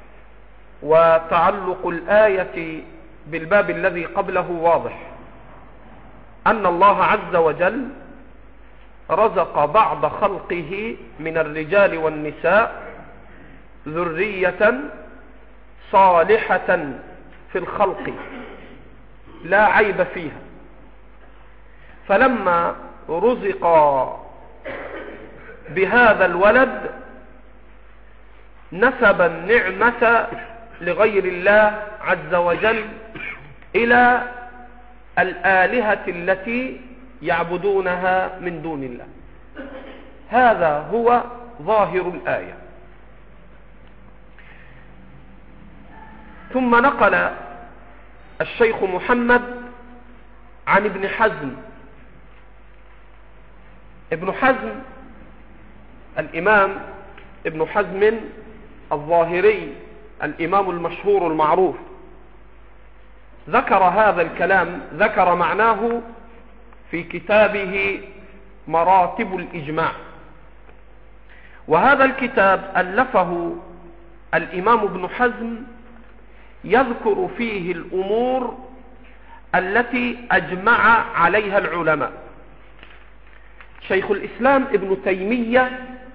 وتعلق الآية بالباب الذي قبله واضح، أن الله عز وجل رزق بعض خلقه من الرجال والنساء ذرية صالحة في الخلق لا عيب فيها، فلما رزق بهذا الولد نسب النعمة لغير الله عز وجل إلى الآلهة التي يعبدونها من دون الله. هذا هو ظاهر الآية. ثم نقل الشيخ محمد عن ابن حزم. ابن حزم الإمام ابن حزم الظاهري، الإمام المشهور المعروف، ذكر هذا الكلام، ذكر معناه في كتابه مراتب الإجماع. وهذا الكتاب ألفه الإمام ابن حزم يذكر فيه الأمور التي أجمع عليها العلماء. شيخ الإسلام ابن تيمية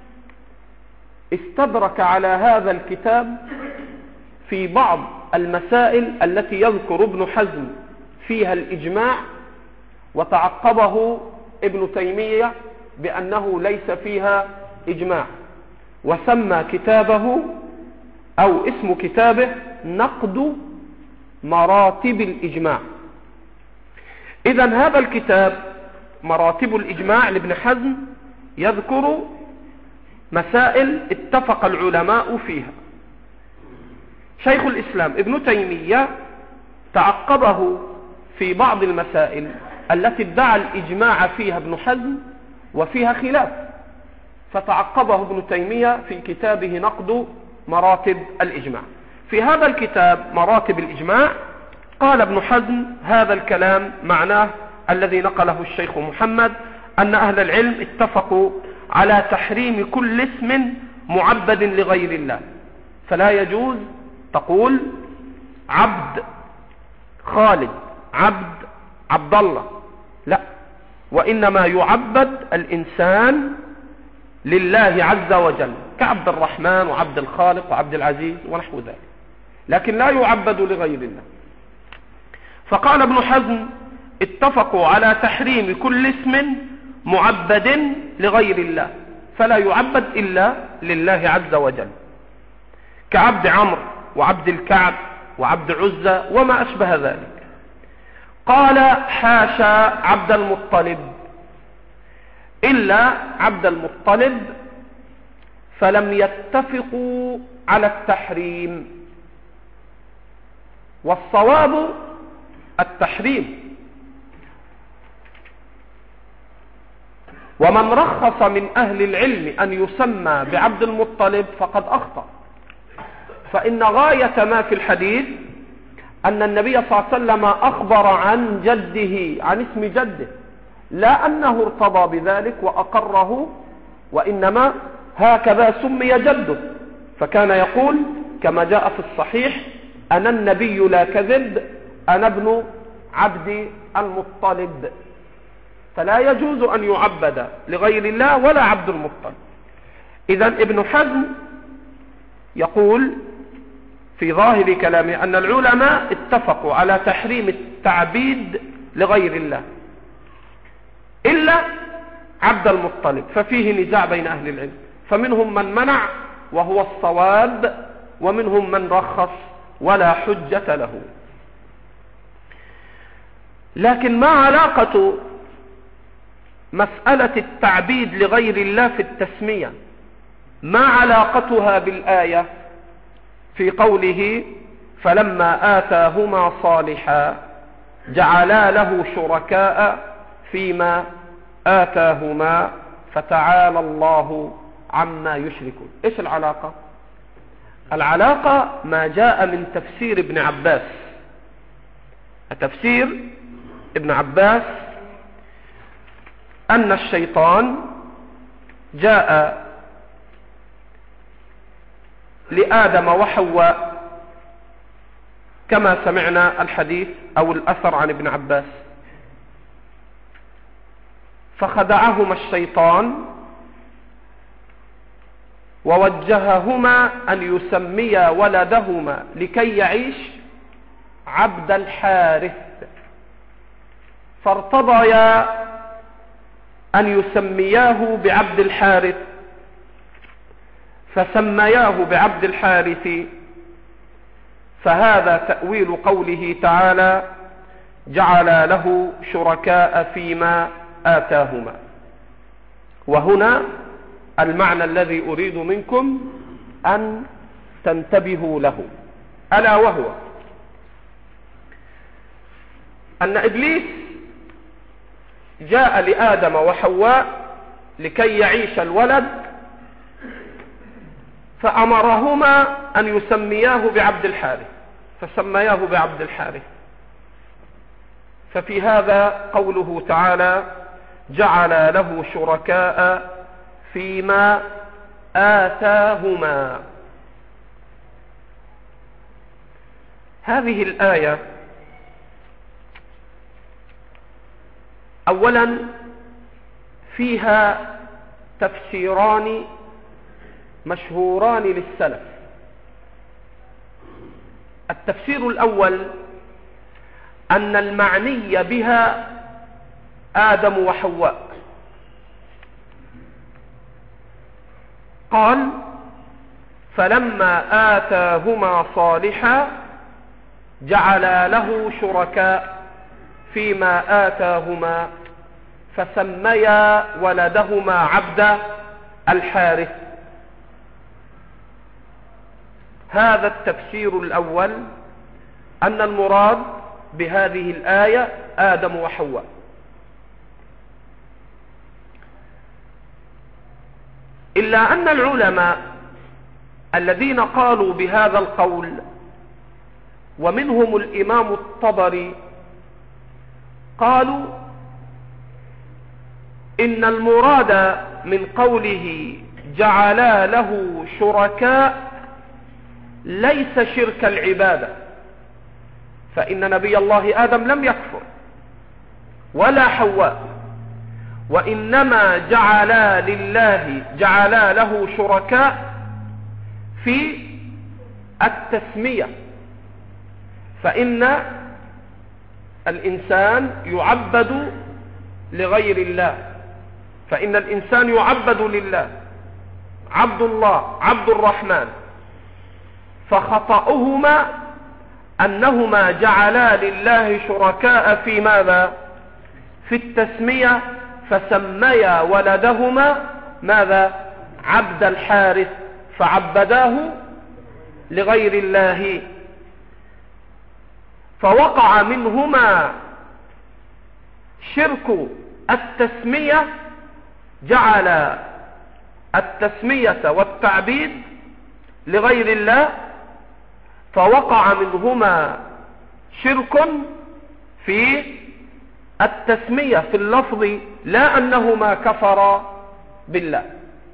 استدرك على هذا الكتاب في بعض المسائل التي يذكر ابن حزم فيها الإجماع، وتعقبه ابن تيمية بأنه ليس فيها إجماع، وسمى كتابه أو اسم كتابه نقد مراتب الإجماع. إذن هذا الكتاب مراتب الإجماع لابن حزم يذكر مسائل اتفق العلماء فيها. شيخ الإسلام ابن تيمية تعقبه في بعض المسائل التي ادعى الإجماع فيها ابن حزم وفيها خلاف، فتعقبه ابن تيمية في كتابه نقد مراتب الإجماع. في هذا الكتاب مراتب الإجماع قال ابن حزم هذا الكلام معناه الذي نقله الشيخ محمد، أن أهل العلم اتفقوا على تحريم كل اسم معبد لغير الله، فلا يجوز تقول عبد خالد، عبد عبد الله، لا، وإنما يعبد الإنسان لله عز وجل كعبد الرحمن وعبد الخالق وعبد العزيز ونحو ذلك، لكن لا يعبد لغير الله. فقال ابن حزم اتفقوا على تحريم كل اسم معبد لغير الله، فلا يعبد إلا لله عز وجل، كعبد عمرو وعبد الكعب وعبد عزة وما أشبه ذلك. قال حاشا عبد المطلب إلا عبد المطلب، فلم يتفقوا على التحريم، والصواب التحريم. ومن رخص من أهل العلم أن يسمى بعبد المطلب فقد أخطأ، فإن غاية ما في الحديث أن النبي صلى الله عليه وسلم أخبر عن جده، عن اسم جده، لا أنه ارتضى بذلك وأقره، وإنما هكذا سمي جده، فكان يقول كما جاء في الصحيح أنا النبي لا كذب، أنا ابن عبد المطلب، فلا يجوز أن يعبد لغير الله ولا عبد المطلب. إذن ابن حزم يقول في ظاهر كلامه أن العلماء اتفقوا على تحريم التعبيد لغير الله إلا عبد المطلب، ففيه نزاع بين أهل العلم، فمنهم من منع وهو الصواب، ومنهم من رخص ولا حجة له. لكن ما علاقة مسألة التعبيد لغير الله في التسمية، ما علاقتها بالآية في قوله فلما آتاهما صالحا جعلا له شركاء فيما آتاهما فتعالى الله عما يشركون؟ إيش العلاقة؟ العلاقة ما جاء من تفسير ابن عباس. تفسير ابن عباس أن الشيطان جاء لآدم وحواء كما سمعنا الحديث أو الأثر عن ابن عباس، فخدعهما الشيطان ووجههما أن يسميا ولدهما لكي يعيش عبد الحارث، فارتضيا أن يسمياه بعبد الحارث، فسمياه بعبد الحارث، فهذا تأويل قوله تعالى جعل له شركاء فيما آتاهما. وهنا المعنى الذي أريد منكم أن تنتبهوا له، ألا وهو أن إبليس جاء لآدم وحواء لكي يعيش الولد، فأمرهما أن يسمياه بعبد الحارث، فسمياه بعبد الحارث. ففي هذا قوله تعالى جعل له شركاء فيما آتاهما، هذه الآية أولا فيها تفسيران مشهوران للسلف. التفسير الأول أن المعني بها آدم وحواء. قال فلما آتاهما صالحا جعلا له شركاء فيما آتاهما فسميا ولدهما عبد الحارث. هذا التفسير الأول، أن المراد بهذه الآية آدم وحواء. إلا أن العلماء الذين قالوا بهذا القول ومنهم الإمام الطبري قالوا إن المراد من قوله جعلا له شركاء ليس شرك العبادة، فإن نبي الله آدم لم يكفر ولا حواء، وإنما جعلا لله جعلا له شركاء في التسمية، فإن الإنسان يعبد لغير الله، فإن الإنسان يعبد لله، عبد الله عبد الرحمن، فخطأهما أنهما جعلا لله شركاء في ماذا؟ في التسمية، فسميا ولدهما ماذا؟ عبد الحارث، فعبداه لغير الله، فوقع منهما شرك التسمية، جعل التسمية والتعبيد لغير الله، فوقع منهما شرك في التسمية في اللفظ، لا أنهما كفرا بالله.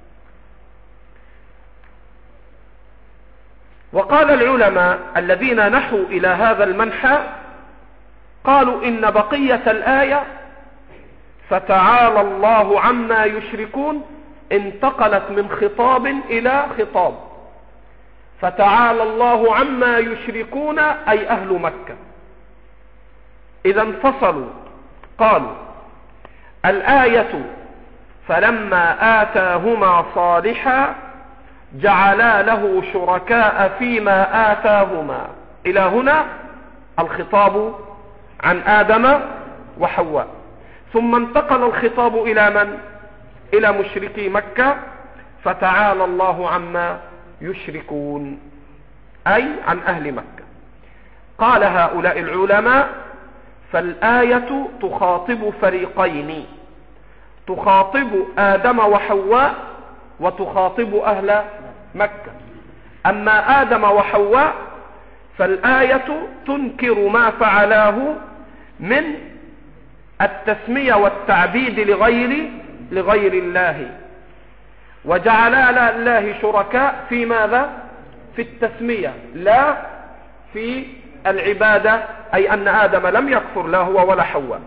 وقال العلماء الذين نحوا إلى هذا المنحى قالوا إن بقية الآية فتعالى الله عما يشركون انتقلت من خطاب إلى خطاب، فتعالى الله عما يشركون أي أهل مكة. إذا انفصلوا، قالوا الآية فلما آتاهما صالحا جعلا له شركاء فيما آتاهما، إلى هنا الخطاب عن آدم وحواء، ثم انتقل الخطاب إلى من؟ إلى مشركي مكة، فتعالى الله عما يشركون أي عن أهل مكة. قال هؤلاء العلماء فالآية تخاطب فريقين، تخاطب آدم وحواء وتخاطب أهل مكة. أما آدم وحواء فالآية تنكر ما فعلاه من التسمية والتعبيد لغير لغير الله، وجعلا لله شركاء في ماذا؟ في التسمية لا في العبادة، أي أن آدم لم يكفر لا هو ولا حواء.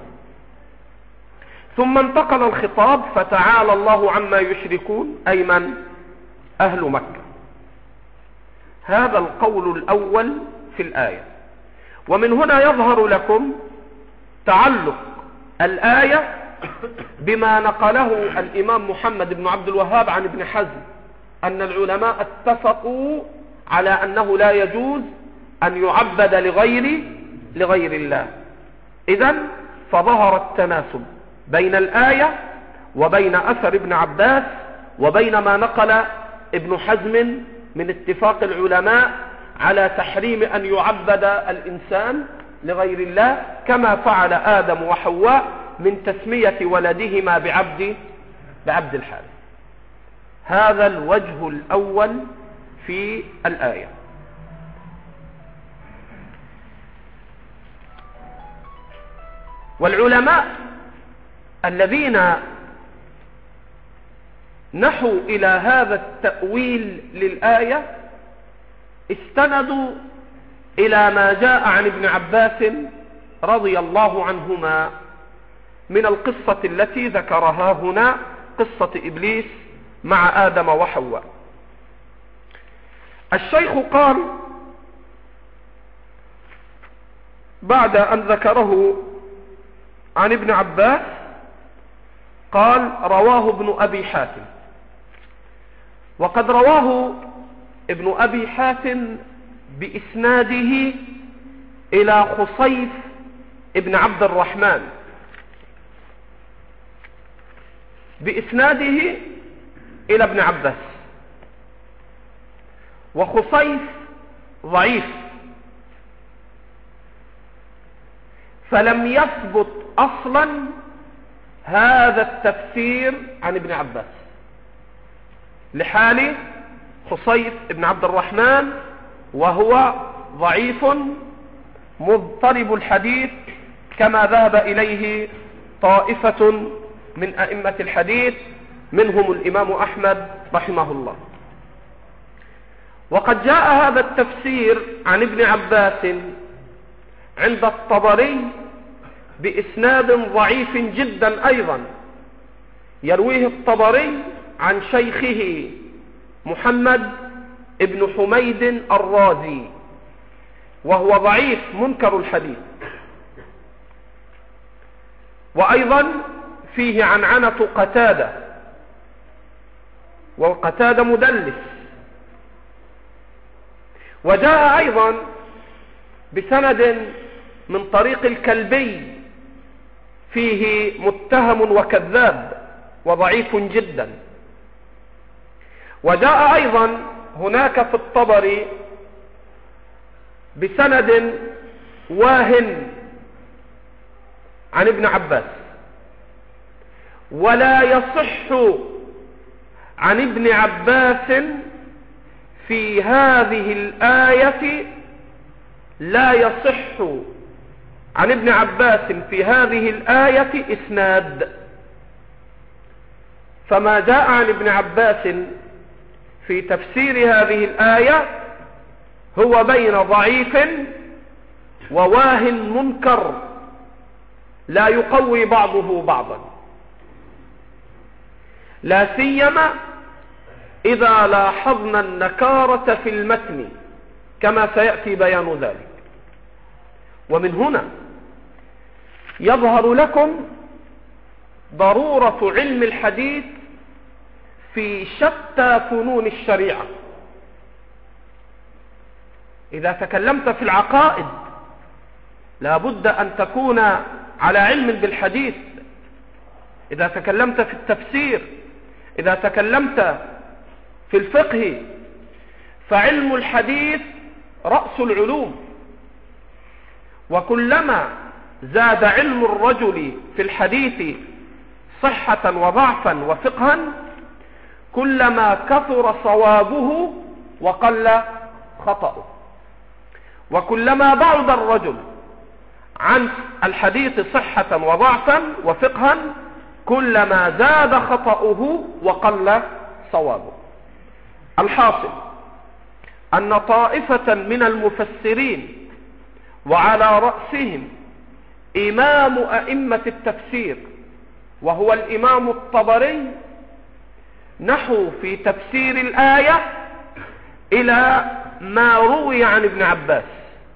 ثم انتقل الخطاب فتعالى الله عما يشركون أي من؟ أهل مكة. هذا القول الأول في الآية. ومن هنا يظهر لكم تعلق الآية بما نقله الإمام محمد بن عبد الوهاب عن ابن حزم، أن العلماء اتفقوا على أنه لا يجوز أن يعبد لغير لغير الله. إذن فظهر التناسب بين الآية وبين أثر ابن عباس وبين ما نقل ابن حزم من اتفاق العلماء على تحريم أن يعبد الإنسان لغير الله، كما فعل آدم وحواء من تسمية ولدهما بعبد بعبد الحارث. هذا الوجه الأول في الآية. والعلماء الذين نحوا إلى هذا التأويل للآية استندوا إلى ما جاء عن ابن عباس رضي الله عنهما من القصة التي ذكرها هنا، قصة إبليس مع آدم وحواء. الشيخ قال بعد أن ذكره عن ابن عباس قال: رواه ابن أبي حاتم. وقد رواه ابن أبي حاتم بإسناده إلى خصيف ابن عبد الرحمن، بإسناده إلى ابن عباس. وخصيف ضعيف، فلم يثبت أصلا هذا التفسير عن ابن عباس، لحال خصيف ابن عبد الرحمن، وهو ضعيف مضطرب الحديث كما ذهب إليه طائفة من أئمة الحديث، منهم الإمام أحمد رحمه الله. وقد جاء هذا التفسير عن ابن عباس عند الطبري بإسناد ضعيف جدا أيضا، يرويه الطبري عن شيخه محمد ابن حميد الرازي، وهو ضعيف منكر الحديث. وأيضا فيه عنعنة قتادة، وقتادة مدلس. وجاء أيضا بسند من طريق الكلبي فيه متهم وكذاب وضعيف جدا. وجاء أيضا هناك في الطبري بسند واهن عن ابن عباس، ولا يصح عن ابن عباس في هذه الآية، لا يصح عن ابن عباس في هذه الآية إسناد. فما جاء عن ابن عباس في تفسير هذه الآية هو بين ضعيف وواهن منكر، لا يقوي بعضه بعضا، لا سيما إذا لاحظنا النكارة في المتن كما سيأتي بيان ذلك. ومن هنا يظهر لكم ضرورة علم الحديث في شتى فنون الشريعة. إذا تكلمت في العقائد لا بد أن تكون على علم بالحديث، إذا تكلمت في التفسير، إذا تكلمت في الفقه، فعلم الحديث رأس العلوم. وكلما زاد علم الرجل في الحديث صحة وضعفا وفقها، كلما كثر صوابه وقل خطأه. وكلما بعد الرجل عن الحديث صحة وضعفا وفقها، كلما زاد خطأه وقل صوابه. الحاصل أن طائفة من المفسرين، وعلى رأسهم إمام أئمة التفسير وهو الإمام الطبري، نحو في تفسير الآية إلى ما روي عن ابن عباس،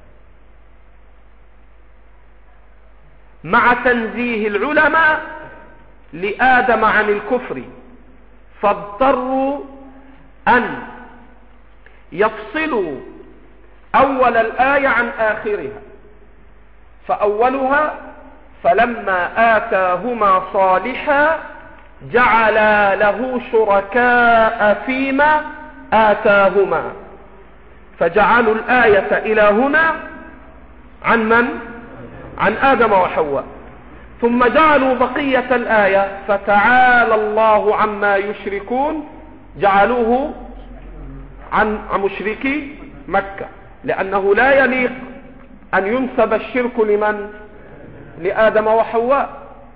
مع تنزيه العلماء لآدم عن الكفر، فاضطروا أن يفصلوا أول الآية عن آخرها. فأولها: فلما آتاهما صالحا جعلا له شركاء فيما آتاهما، فجعلوا الآية إلى هنا عن من؟ عن آدم وحواء. ثم جعلوا بقية الآية فتعالى الله عما يشركون، جعلوه عن مشركي مكة، لأنه لا يليق أن ينسب الشرك لمن؟ لآدم وحواء.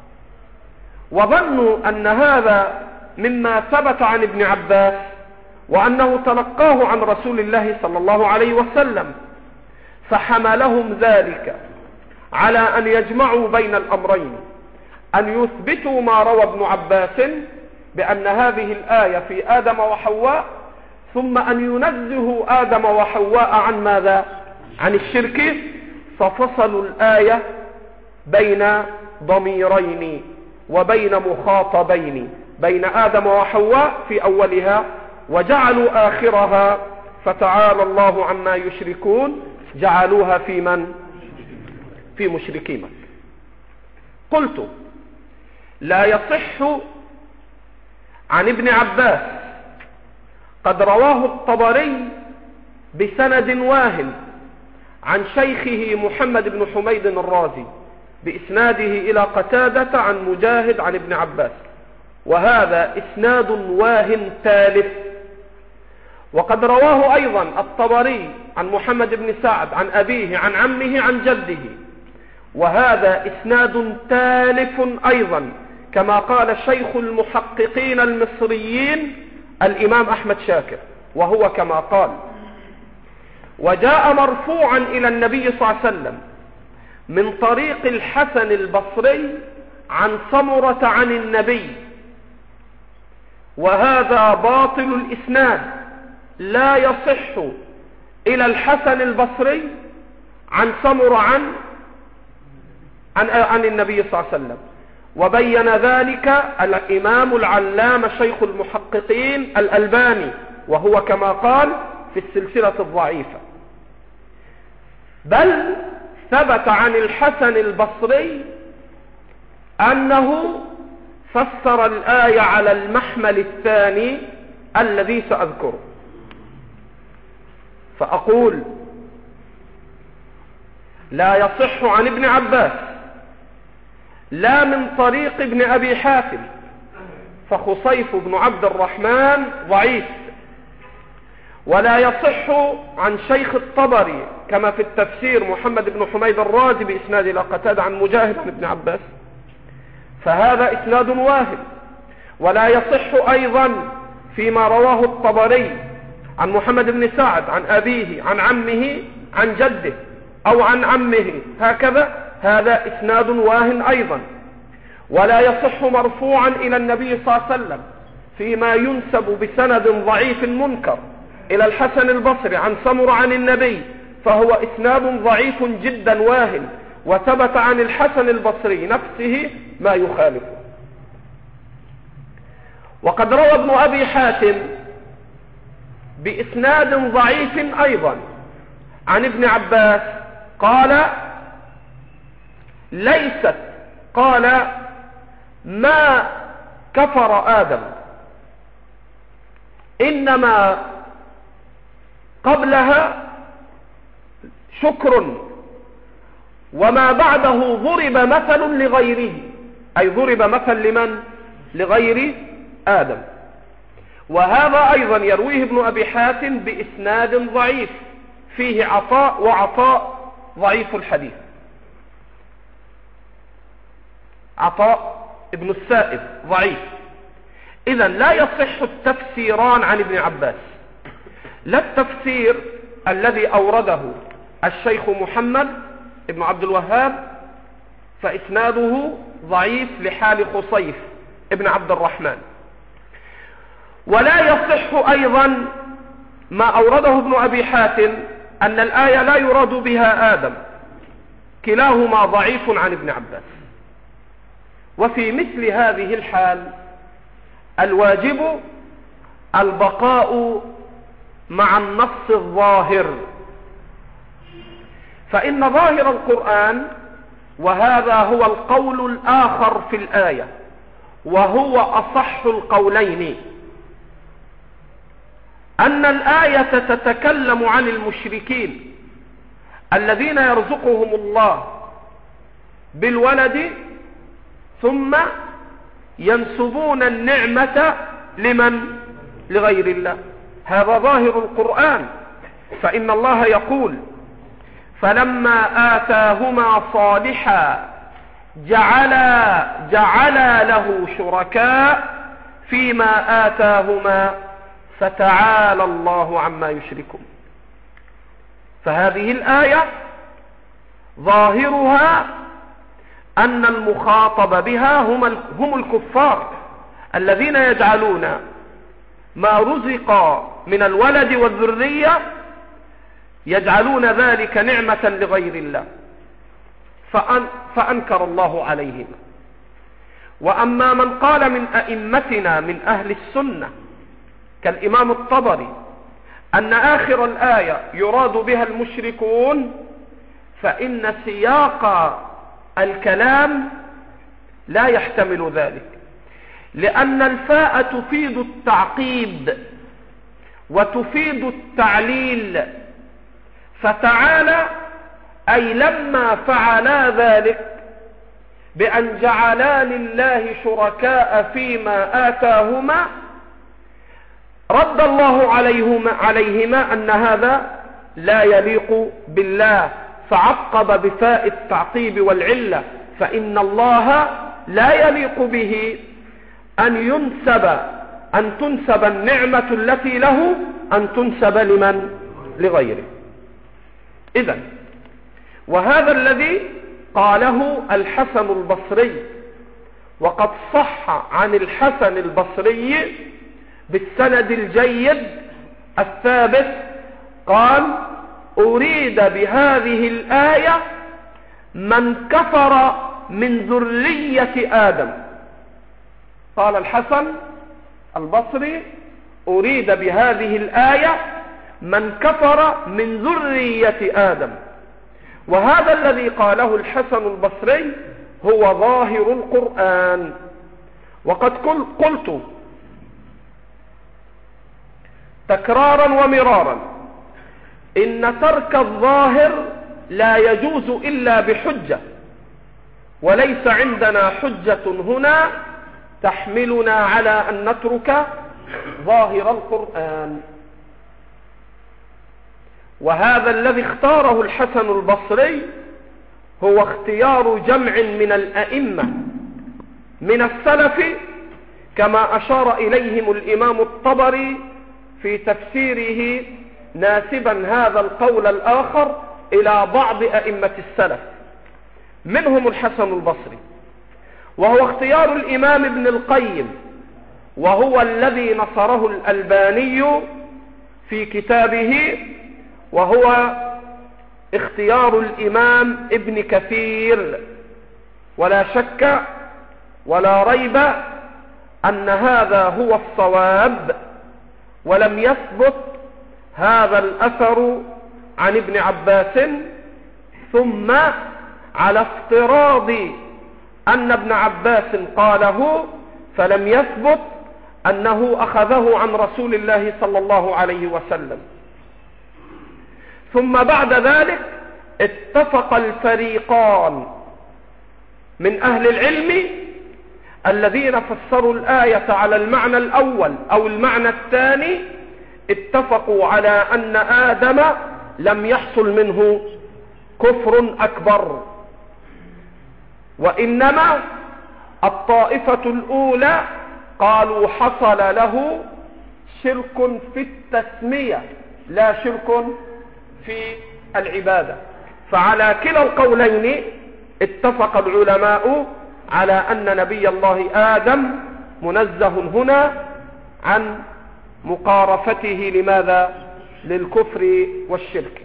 وظنوا أن هذا مما ثبت عن ابن عباس، وأنه تلقاه عن رسول الله صلى الله عليه وسلم، فحملهم ذلك على أن يجمعوا بين الأمرين، أن يثبتوا ما روى ابن عباس بأن هذه الآية في آدم وحواء، ثم أن ينزهوا آدم وحواء عن ماذا؟ عن الشرك، ففصلوا الآية بين ضميرين وبين مخاطبين، بين آدم وحواء في أولها، وجعلوا آخرها فتعالى الله عما يشركون، جعلوها في من؟ في مشركين. قلت لا يصح عن ابن عباس، قد رواه الطبري بسند واهن عن شيخه محمد بن حميد الرازي بإسناده إلى قتادة عن مجاهد عن ابن عباس، وهذا إسناد واهن تالف. وقد رواه أيضا الطبري عن محمد بن سعد عن أبيه عن عمه عن جده، وهذا إسناد تالف أيضا، كما قال شيخ المحققين المصريين الإمام أحمد شاكر، وهو كما قال. وجاء مرفوعا إلى النبي صلى الله عليه وسلم من طريق الحسن البصري عن سمرة عن النبي، وهذا باطل الإسناد، لا يصح إلى الحسن البصري عن سمرة عن عن, عن النبي صلى الله عليه وسلم. وبين ذلك الإمام العلامة شيخ المحققين الألباني، وهو كما قال في السلسلة الضعيفة. بل ثبت عن الحسن البصري أنه فسر الآية على المحمل الثاني الذي سأذكره. فأقول لا يصح عن ابن عباس لا من طريق ابن أبي حاتم، فخصيف بن عبد الرحمن ضعيف، ولا يصح عن شيخ الطبري كما في التفسير محمد بن حميد الرازي بإسناد إلى قتادة عن مجاهد عن ابن عباس، فهذا إسناد واهن. ولا يصح أيضا فيما رواه الطبري عن محمد بن سعد عن أبيه عن عمه عن جده أو عن عمه هكذا، هذا إسناد واهن أيضا. ولا يصح مرفوعا إلى النبي صلى الله عليه وسلم فيما ينسب بسند ضعيف منكر إلى الحسن البصري عن سمرة عن النبي، فهو إسناد ضعيف جدا واهن، وثبت عن الحسن البصري نفسه ما يخالفه. وقد روى ابن أبي حاتم بإسناد ضعيف أيضا عن ابن عباس قال ليست قال ما كفر آدم، إنما قبلها شكر، وما بعده ضرب مثل لغيره، أي ضرب مثل لمن؟ لغير آدم. وهذا أيضا يرويه ابن أبي حاتم بإسناد ضعيف فيه عطاء، وعطاء ضعيف الحديث، عطاء ابن السائب ضعيف. إذا لا يصح التفسيران عن ابن عباس، لا التفسير الذي أورده الشيخ محمد ابن عبد الوهاب فإسناده ضعيف لحال خصيف ابن عبد الرحمن، ولا يصح أيضا ما أورده ابن أبي حاتم أن الآية لا يراد بها آدم، كلاهما ضعيف عن ابن عباس. وفي مثل هذه الحال الواجب البقاء مع النص الظاهر، فإن ظاهر القرآن، وهذا هو القول الآخر في الآية وهو أصح القولين، أن الآية تتكلم عن المشركين الذين يرزقهم الله بالولد ثم ينسبون النعمة لمن؟ لغير الله. هذا ظاهر القرآن، فإن الله يقول فلما آتاهما صالحا جعلا جعلا له شركاء فيما آتاهما فتعالى الله عما يشركون. فهذه الآية ظاهرها أن المخاطب بها هم هم الكفار الذين يجعلون ما رزق من الولد والذرية يجعلون ذلك نعمة لغير الله، فأن فأنكر الله عليهم. وأما من قال من أئمتنا من أهل السنة كالإمام الطبري أن آخر الآية يراد بها المشركون، فإن سياق الكلام لا يحتمل ذلك، لأن الفاء تفيد التعقيب وتفيد التعليل، فتعالى أي لما فعلا ذلك بأن جعلا لله شركاء فيما آتاهما رد الله عليهما, عليهما أن هذا لا يليق بالله، فعقب بفاء التعقيب والعلة، فإن الله لا يليق به أن ينسب أن تنسب النعمة التي له أن تنسب لمن؟ لغيره. إذن وهذا الذي قاله الحسن البصري، وقد صح عن الحسن البصري بالسند الجيد الثابت قال: أريد بهذه الآية من كفر من ذرية آدم. قال الحسن البصري: أريد بهذه الآية من كفر من ذرية آدم. وهذا الذي قاله الحسن البصري هو ظاهر القرآن. وقد قلت تكرارا ومرارا إن ترك الظاهر لا يجوز إلا بحجة، وليس عندنا حجة هنا تحملنا على أن نترك ظاهر القرآن. وهذا الذي اختاره الحسن البصري هو اختيار جمع من الأئمة من السلف، كما أشار إليهم الإمام الطبري في تفسيره ناسبا هذا القول الآخر إلى بعض أئمة السلف، منهم الحسن البصري، وهو اختيار الإمام ابن القيم، وهو الذي نصره الألباني في كتابه، وهو اختيار الإمام ابن كثير. ولا شك ولا ريب أن هذا هو الصواب، ولم يثبت هذا الأثر عن ابن عباس، ثم على افتراض أن ابن عباس قاله فلم يثبت أنه أخذه عن رسول الله صلى الله عليه وسلم. ثم بعد ذلك اتفق الفريقان من أهل العلم الذين فسروا الآية على المعنى الأول أو المعنى الثاني، اتفقوا على أن آدم لم يحصل منه كفر أكبر، وإنما الطائفة الأولى قالوا حصل له شرك في التسمية لا شرك في العبادة. فعلى كلا القولين اتفق العلماء على أن نبي الله آدم منزه هنا عن مقارفته لماذا؟ للكفر والشرك.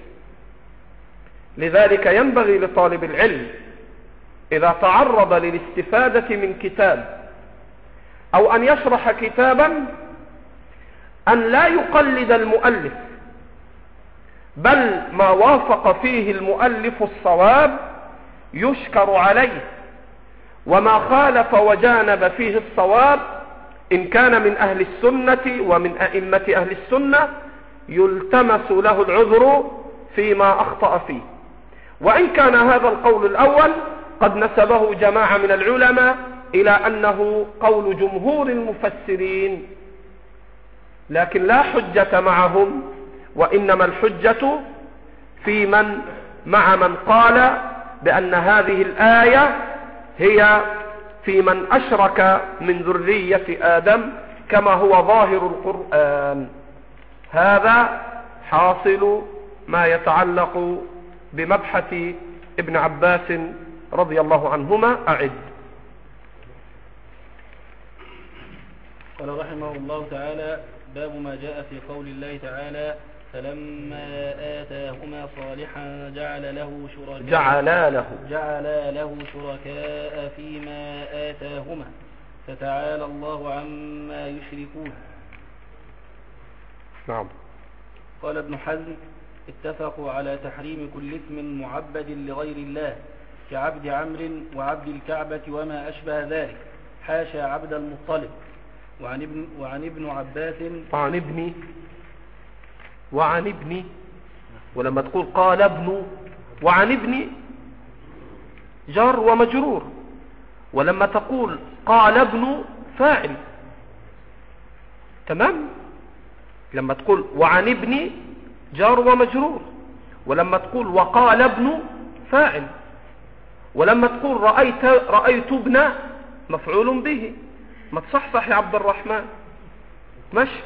لذلك ينبغي لطالب العلم إذا تعرض للاستفادة من كتاب أو أن يشرح كتابا أن لا يقلد المؤلف، بل ما وافق فيه المؤلف الصواب يشكر عليه، وما خالف وجانب فيه الصواب إن كان من أهل السنة ومن أئمة أهل السنة يلتمس له العذر فيما أخطأ فيه. وإن كان هذا القول الأول قد نسبه جماعة من العلماء إلى أنه قول جمهور المفسرين، لكن لا حجة معهم، وإنما الحجة في من مع من قال بأن هذه الآية هي في من أشرك من ذرية آدم كما هو ظاهر القرآن. هذا حاصل ما يتعلق بمبحث ابن عباس رضي الله عنهما. أعد. قال رحمه الله تعالى: باب ما جاء في قول الله تعالى: فلما آتاهما صالحا جعل له شركاء جعلا له جعل له شركاء فيما آتاهما فتعالى الله عما يشركون. نعم. قال ابن حزم: اتفقوا على تحريم كل اسم معبد لغير الله كعبد عمرو وعبد الكعبة وما أشبه ذلك، حاشا عبد المطلب. وعن ابن, وعن ابن عباس وعن ابني وعن ابني ولما تقول قال ابن وعن ابني جار ومجرور، ولما تقول قال ابن فاعل. تمام. لما تقول وعن ابني جار ومجرور، ولما تقول وقال ابن فاعل، ولما تقول رأيت رأيت ابن مفعول به. ما تصحصح يا عبد الرحمن. ماشي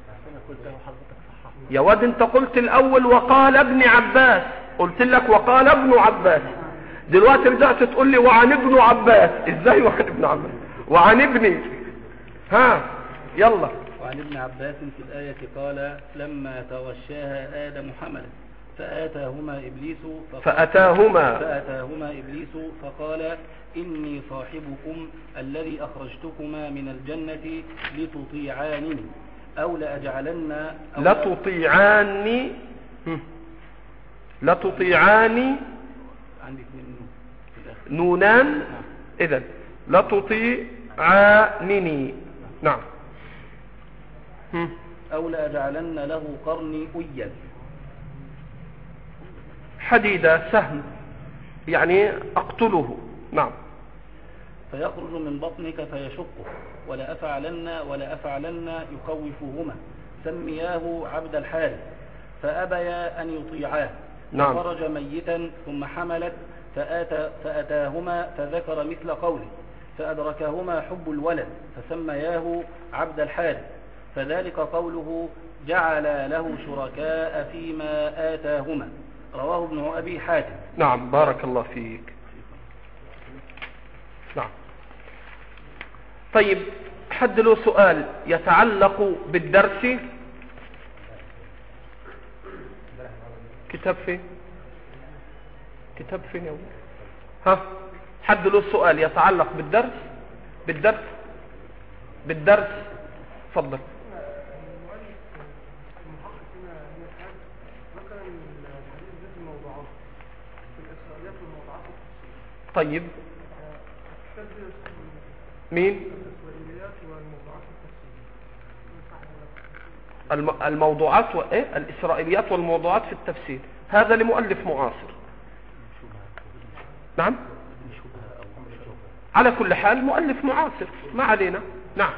يا واد، انت قلت الاول وقال ابن عباس، قلت لك وقال ابن عباس، دلوقتي رجعت تقول لي وعن ابن عباس. ازاي وعن ابن عباس؟ وعن ابني. ها يلا. وعن ابن عباس في الآية قال: لما تغشاها آدم حملا فآتاهما إبليس فأتاهما فأتاهما إبليس فقال: إني صاحبكم الذي أخرجتكما من الجنة لتطيعانني أو لأجعلن لتطيعاني لتطيعاني عندي نونان. إذن لتطيعانني. نعم. أو لأجعلن له قرني أيا. حديدة سهم، يعني أقتله. نعم. فيخرج من بطنك فيشقه ولا أفعلن ولا أفعلن يخوفهما. سمياه عبد الحارث فأبيا أن يطيعاه. نعم. خرج ميتا ثم حملت فآتى فأتاهما فذكر مثل قوله فأدركهما حب الولد فسمياه عبد الحارث، فذلك قوله جعل له شركاء فيما آتاهما. رواه ابن أبي حاتم. نعم بارك الله فيك. نعم. طيب حد له سؤال يتعلق بالدرس؟ كتاب فين؟ كتاب فين يا ولد؟ ها حد له سؤال يتعلق بالدرس؟ بالدرس بالدرس تفضل. طيب مين؟ الموضوعات و... إيه؟ الإسرائيليات والموضوعات في التفسير، هذا لمؤلف معاصر. نعم. على كل حال مؤلف معاصر ما علينا. نعم.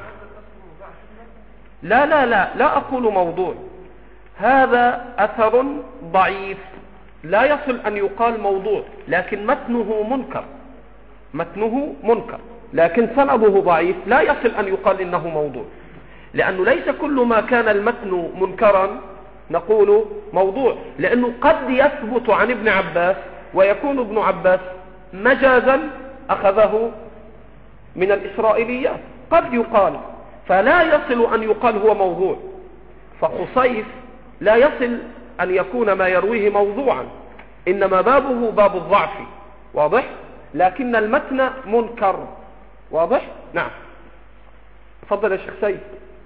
لا لا لا لا أقول موضوع، هذا أثر ضعيف لا يصل أن يقال موضوع، لكن متنه منكر. متنه منكر لكن سنده ضعيف، لا يصل أن يقال إنه موضوع، لأنه ليس كل ما كان المتن منكرا نقول موضوع، لأنه قد يثبت عن ابن عباس ويكون ابن عباس مجازا أخذه من الإسرائيليات، قد يقال، فلا يصل أن يقال هو موضوع. فخصيف لا يصل أن يكون ما يرويه موضوعا، إنما بابه باب الضعف. واضح؟ لكن المتن منكر. واضح؟ نعم. تفضل يا شيخ سيد.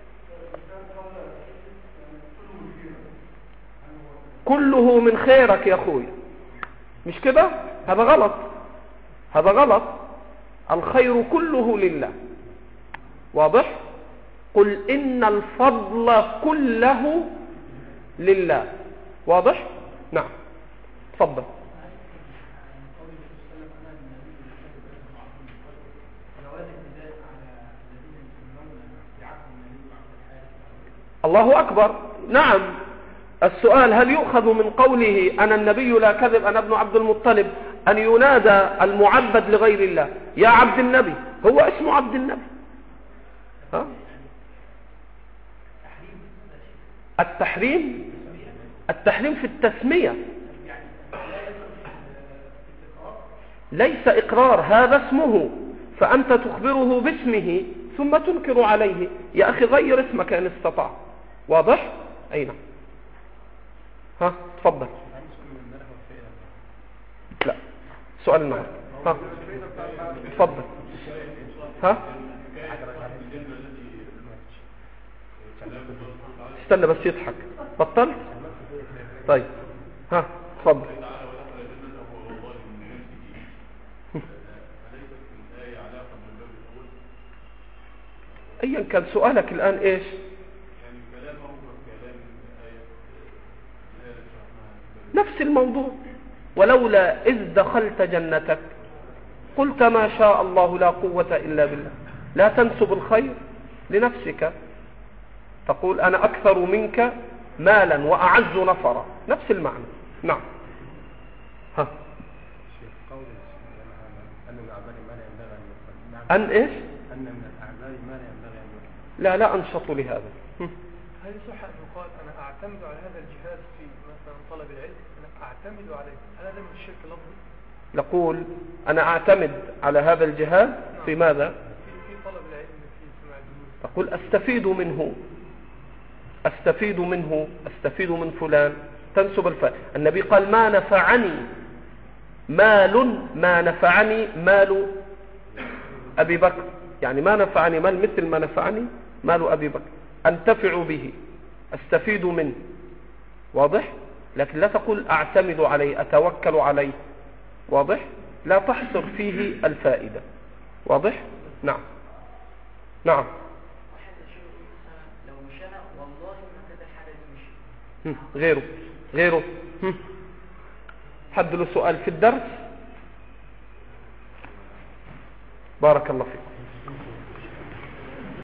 كله من خيرك يا أخوي، مش كده؟ هذا غلط، هذا غلط. الخير كله لله. واضح؟ قل إن الفضل كله لله. واضح؟ نعم. تفضل. الله أكبر. نعم. السؤال: هل يؤخذ من قوله أنا النبي لا كذب أنا ابن عبد المطلب أن ينادى المعبد لغير الله يا عبد النبي؟ هو اسمه عبد النبي. ها؟ التحريم التحريم في التسمية، ليس إقرار، هذا اسمه، فأنت تخبره باسمه ثم تنكر عليه. يا أخي غير اسمك إن استطاع. واضح؟ أي نعم. ها تفضل. لا سؤال النهار. ها تفضل. ها استنى بس يضحك. بطل. طيب ها تفضل. ايا كان سؤالك الان ايش؟ نفس الموضوع. ولولا إذ دخلت جنتك قلت ما شاء الله لا قوة إلا بالله. لا تنسب الخير لنفسك، تقول أنا أكثر منك مالا وأعز نفرا، نفس المعنى. نعم. ها أن إيش؟ أن من الأعمال ما لا ينبغي أن يفعل. لا لا أنشط لهذا. هل يصح أن يقال أنا أعتمد على هذا الجهاز في مثلا طلب العلم، أنا أعتمد عليه، هل هذا من الشرك اللفظي؟ نقول أنا أعتمد على هذا الجهاز في ماذا؟ في طلب العلم، في سماع الدروس. تقول أستفيد منه، أستفيد منه، أستفيد من فلان، تنسب الفعل. النبي قال ما نفعني مال، ما نفعني مال أبي بكر، يعني ما نفعني مال مثل ما نفعني مال أبي بكر، أنتفع به، أستفيد منه. واضح؟ لكن لا تقول أعتمد عليه، أتوكل عليه. واضح؟ لا تحصر فيه الفائدة. واضح؟ نعم. نعم. غيره غيره حد له سؤال في الدرس؟ بارك الله فيكم.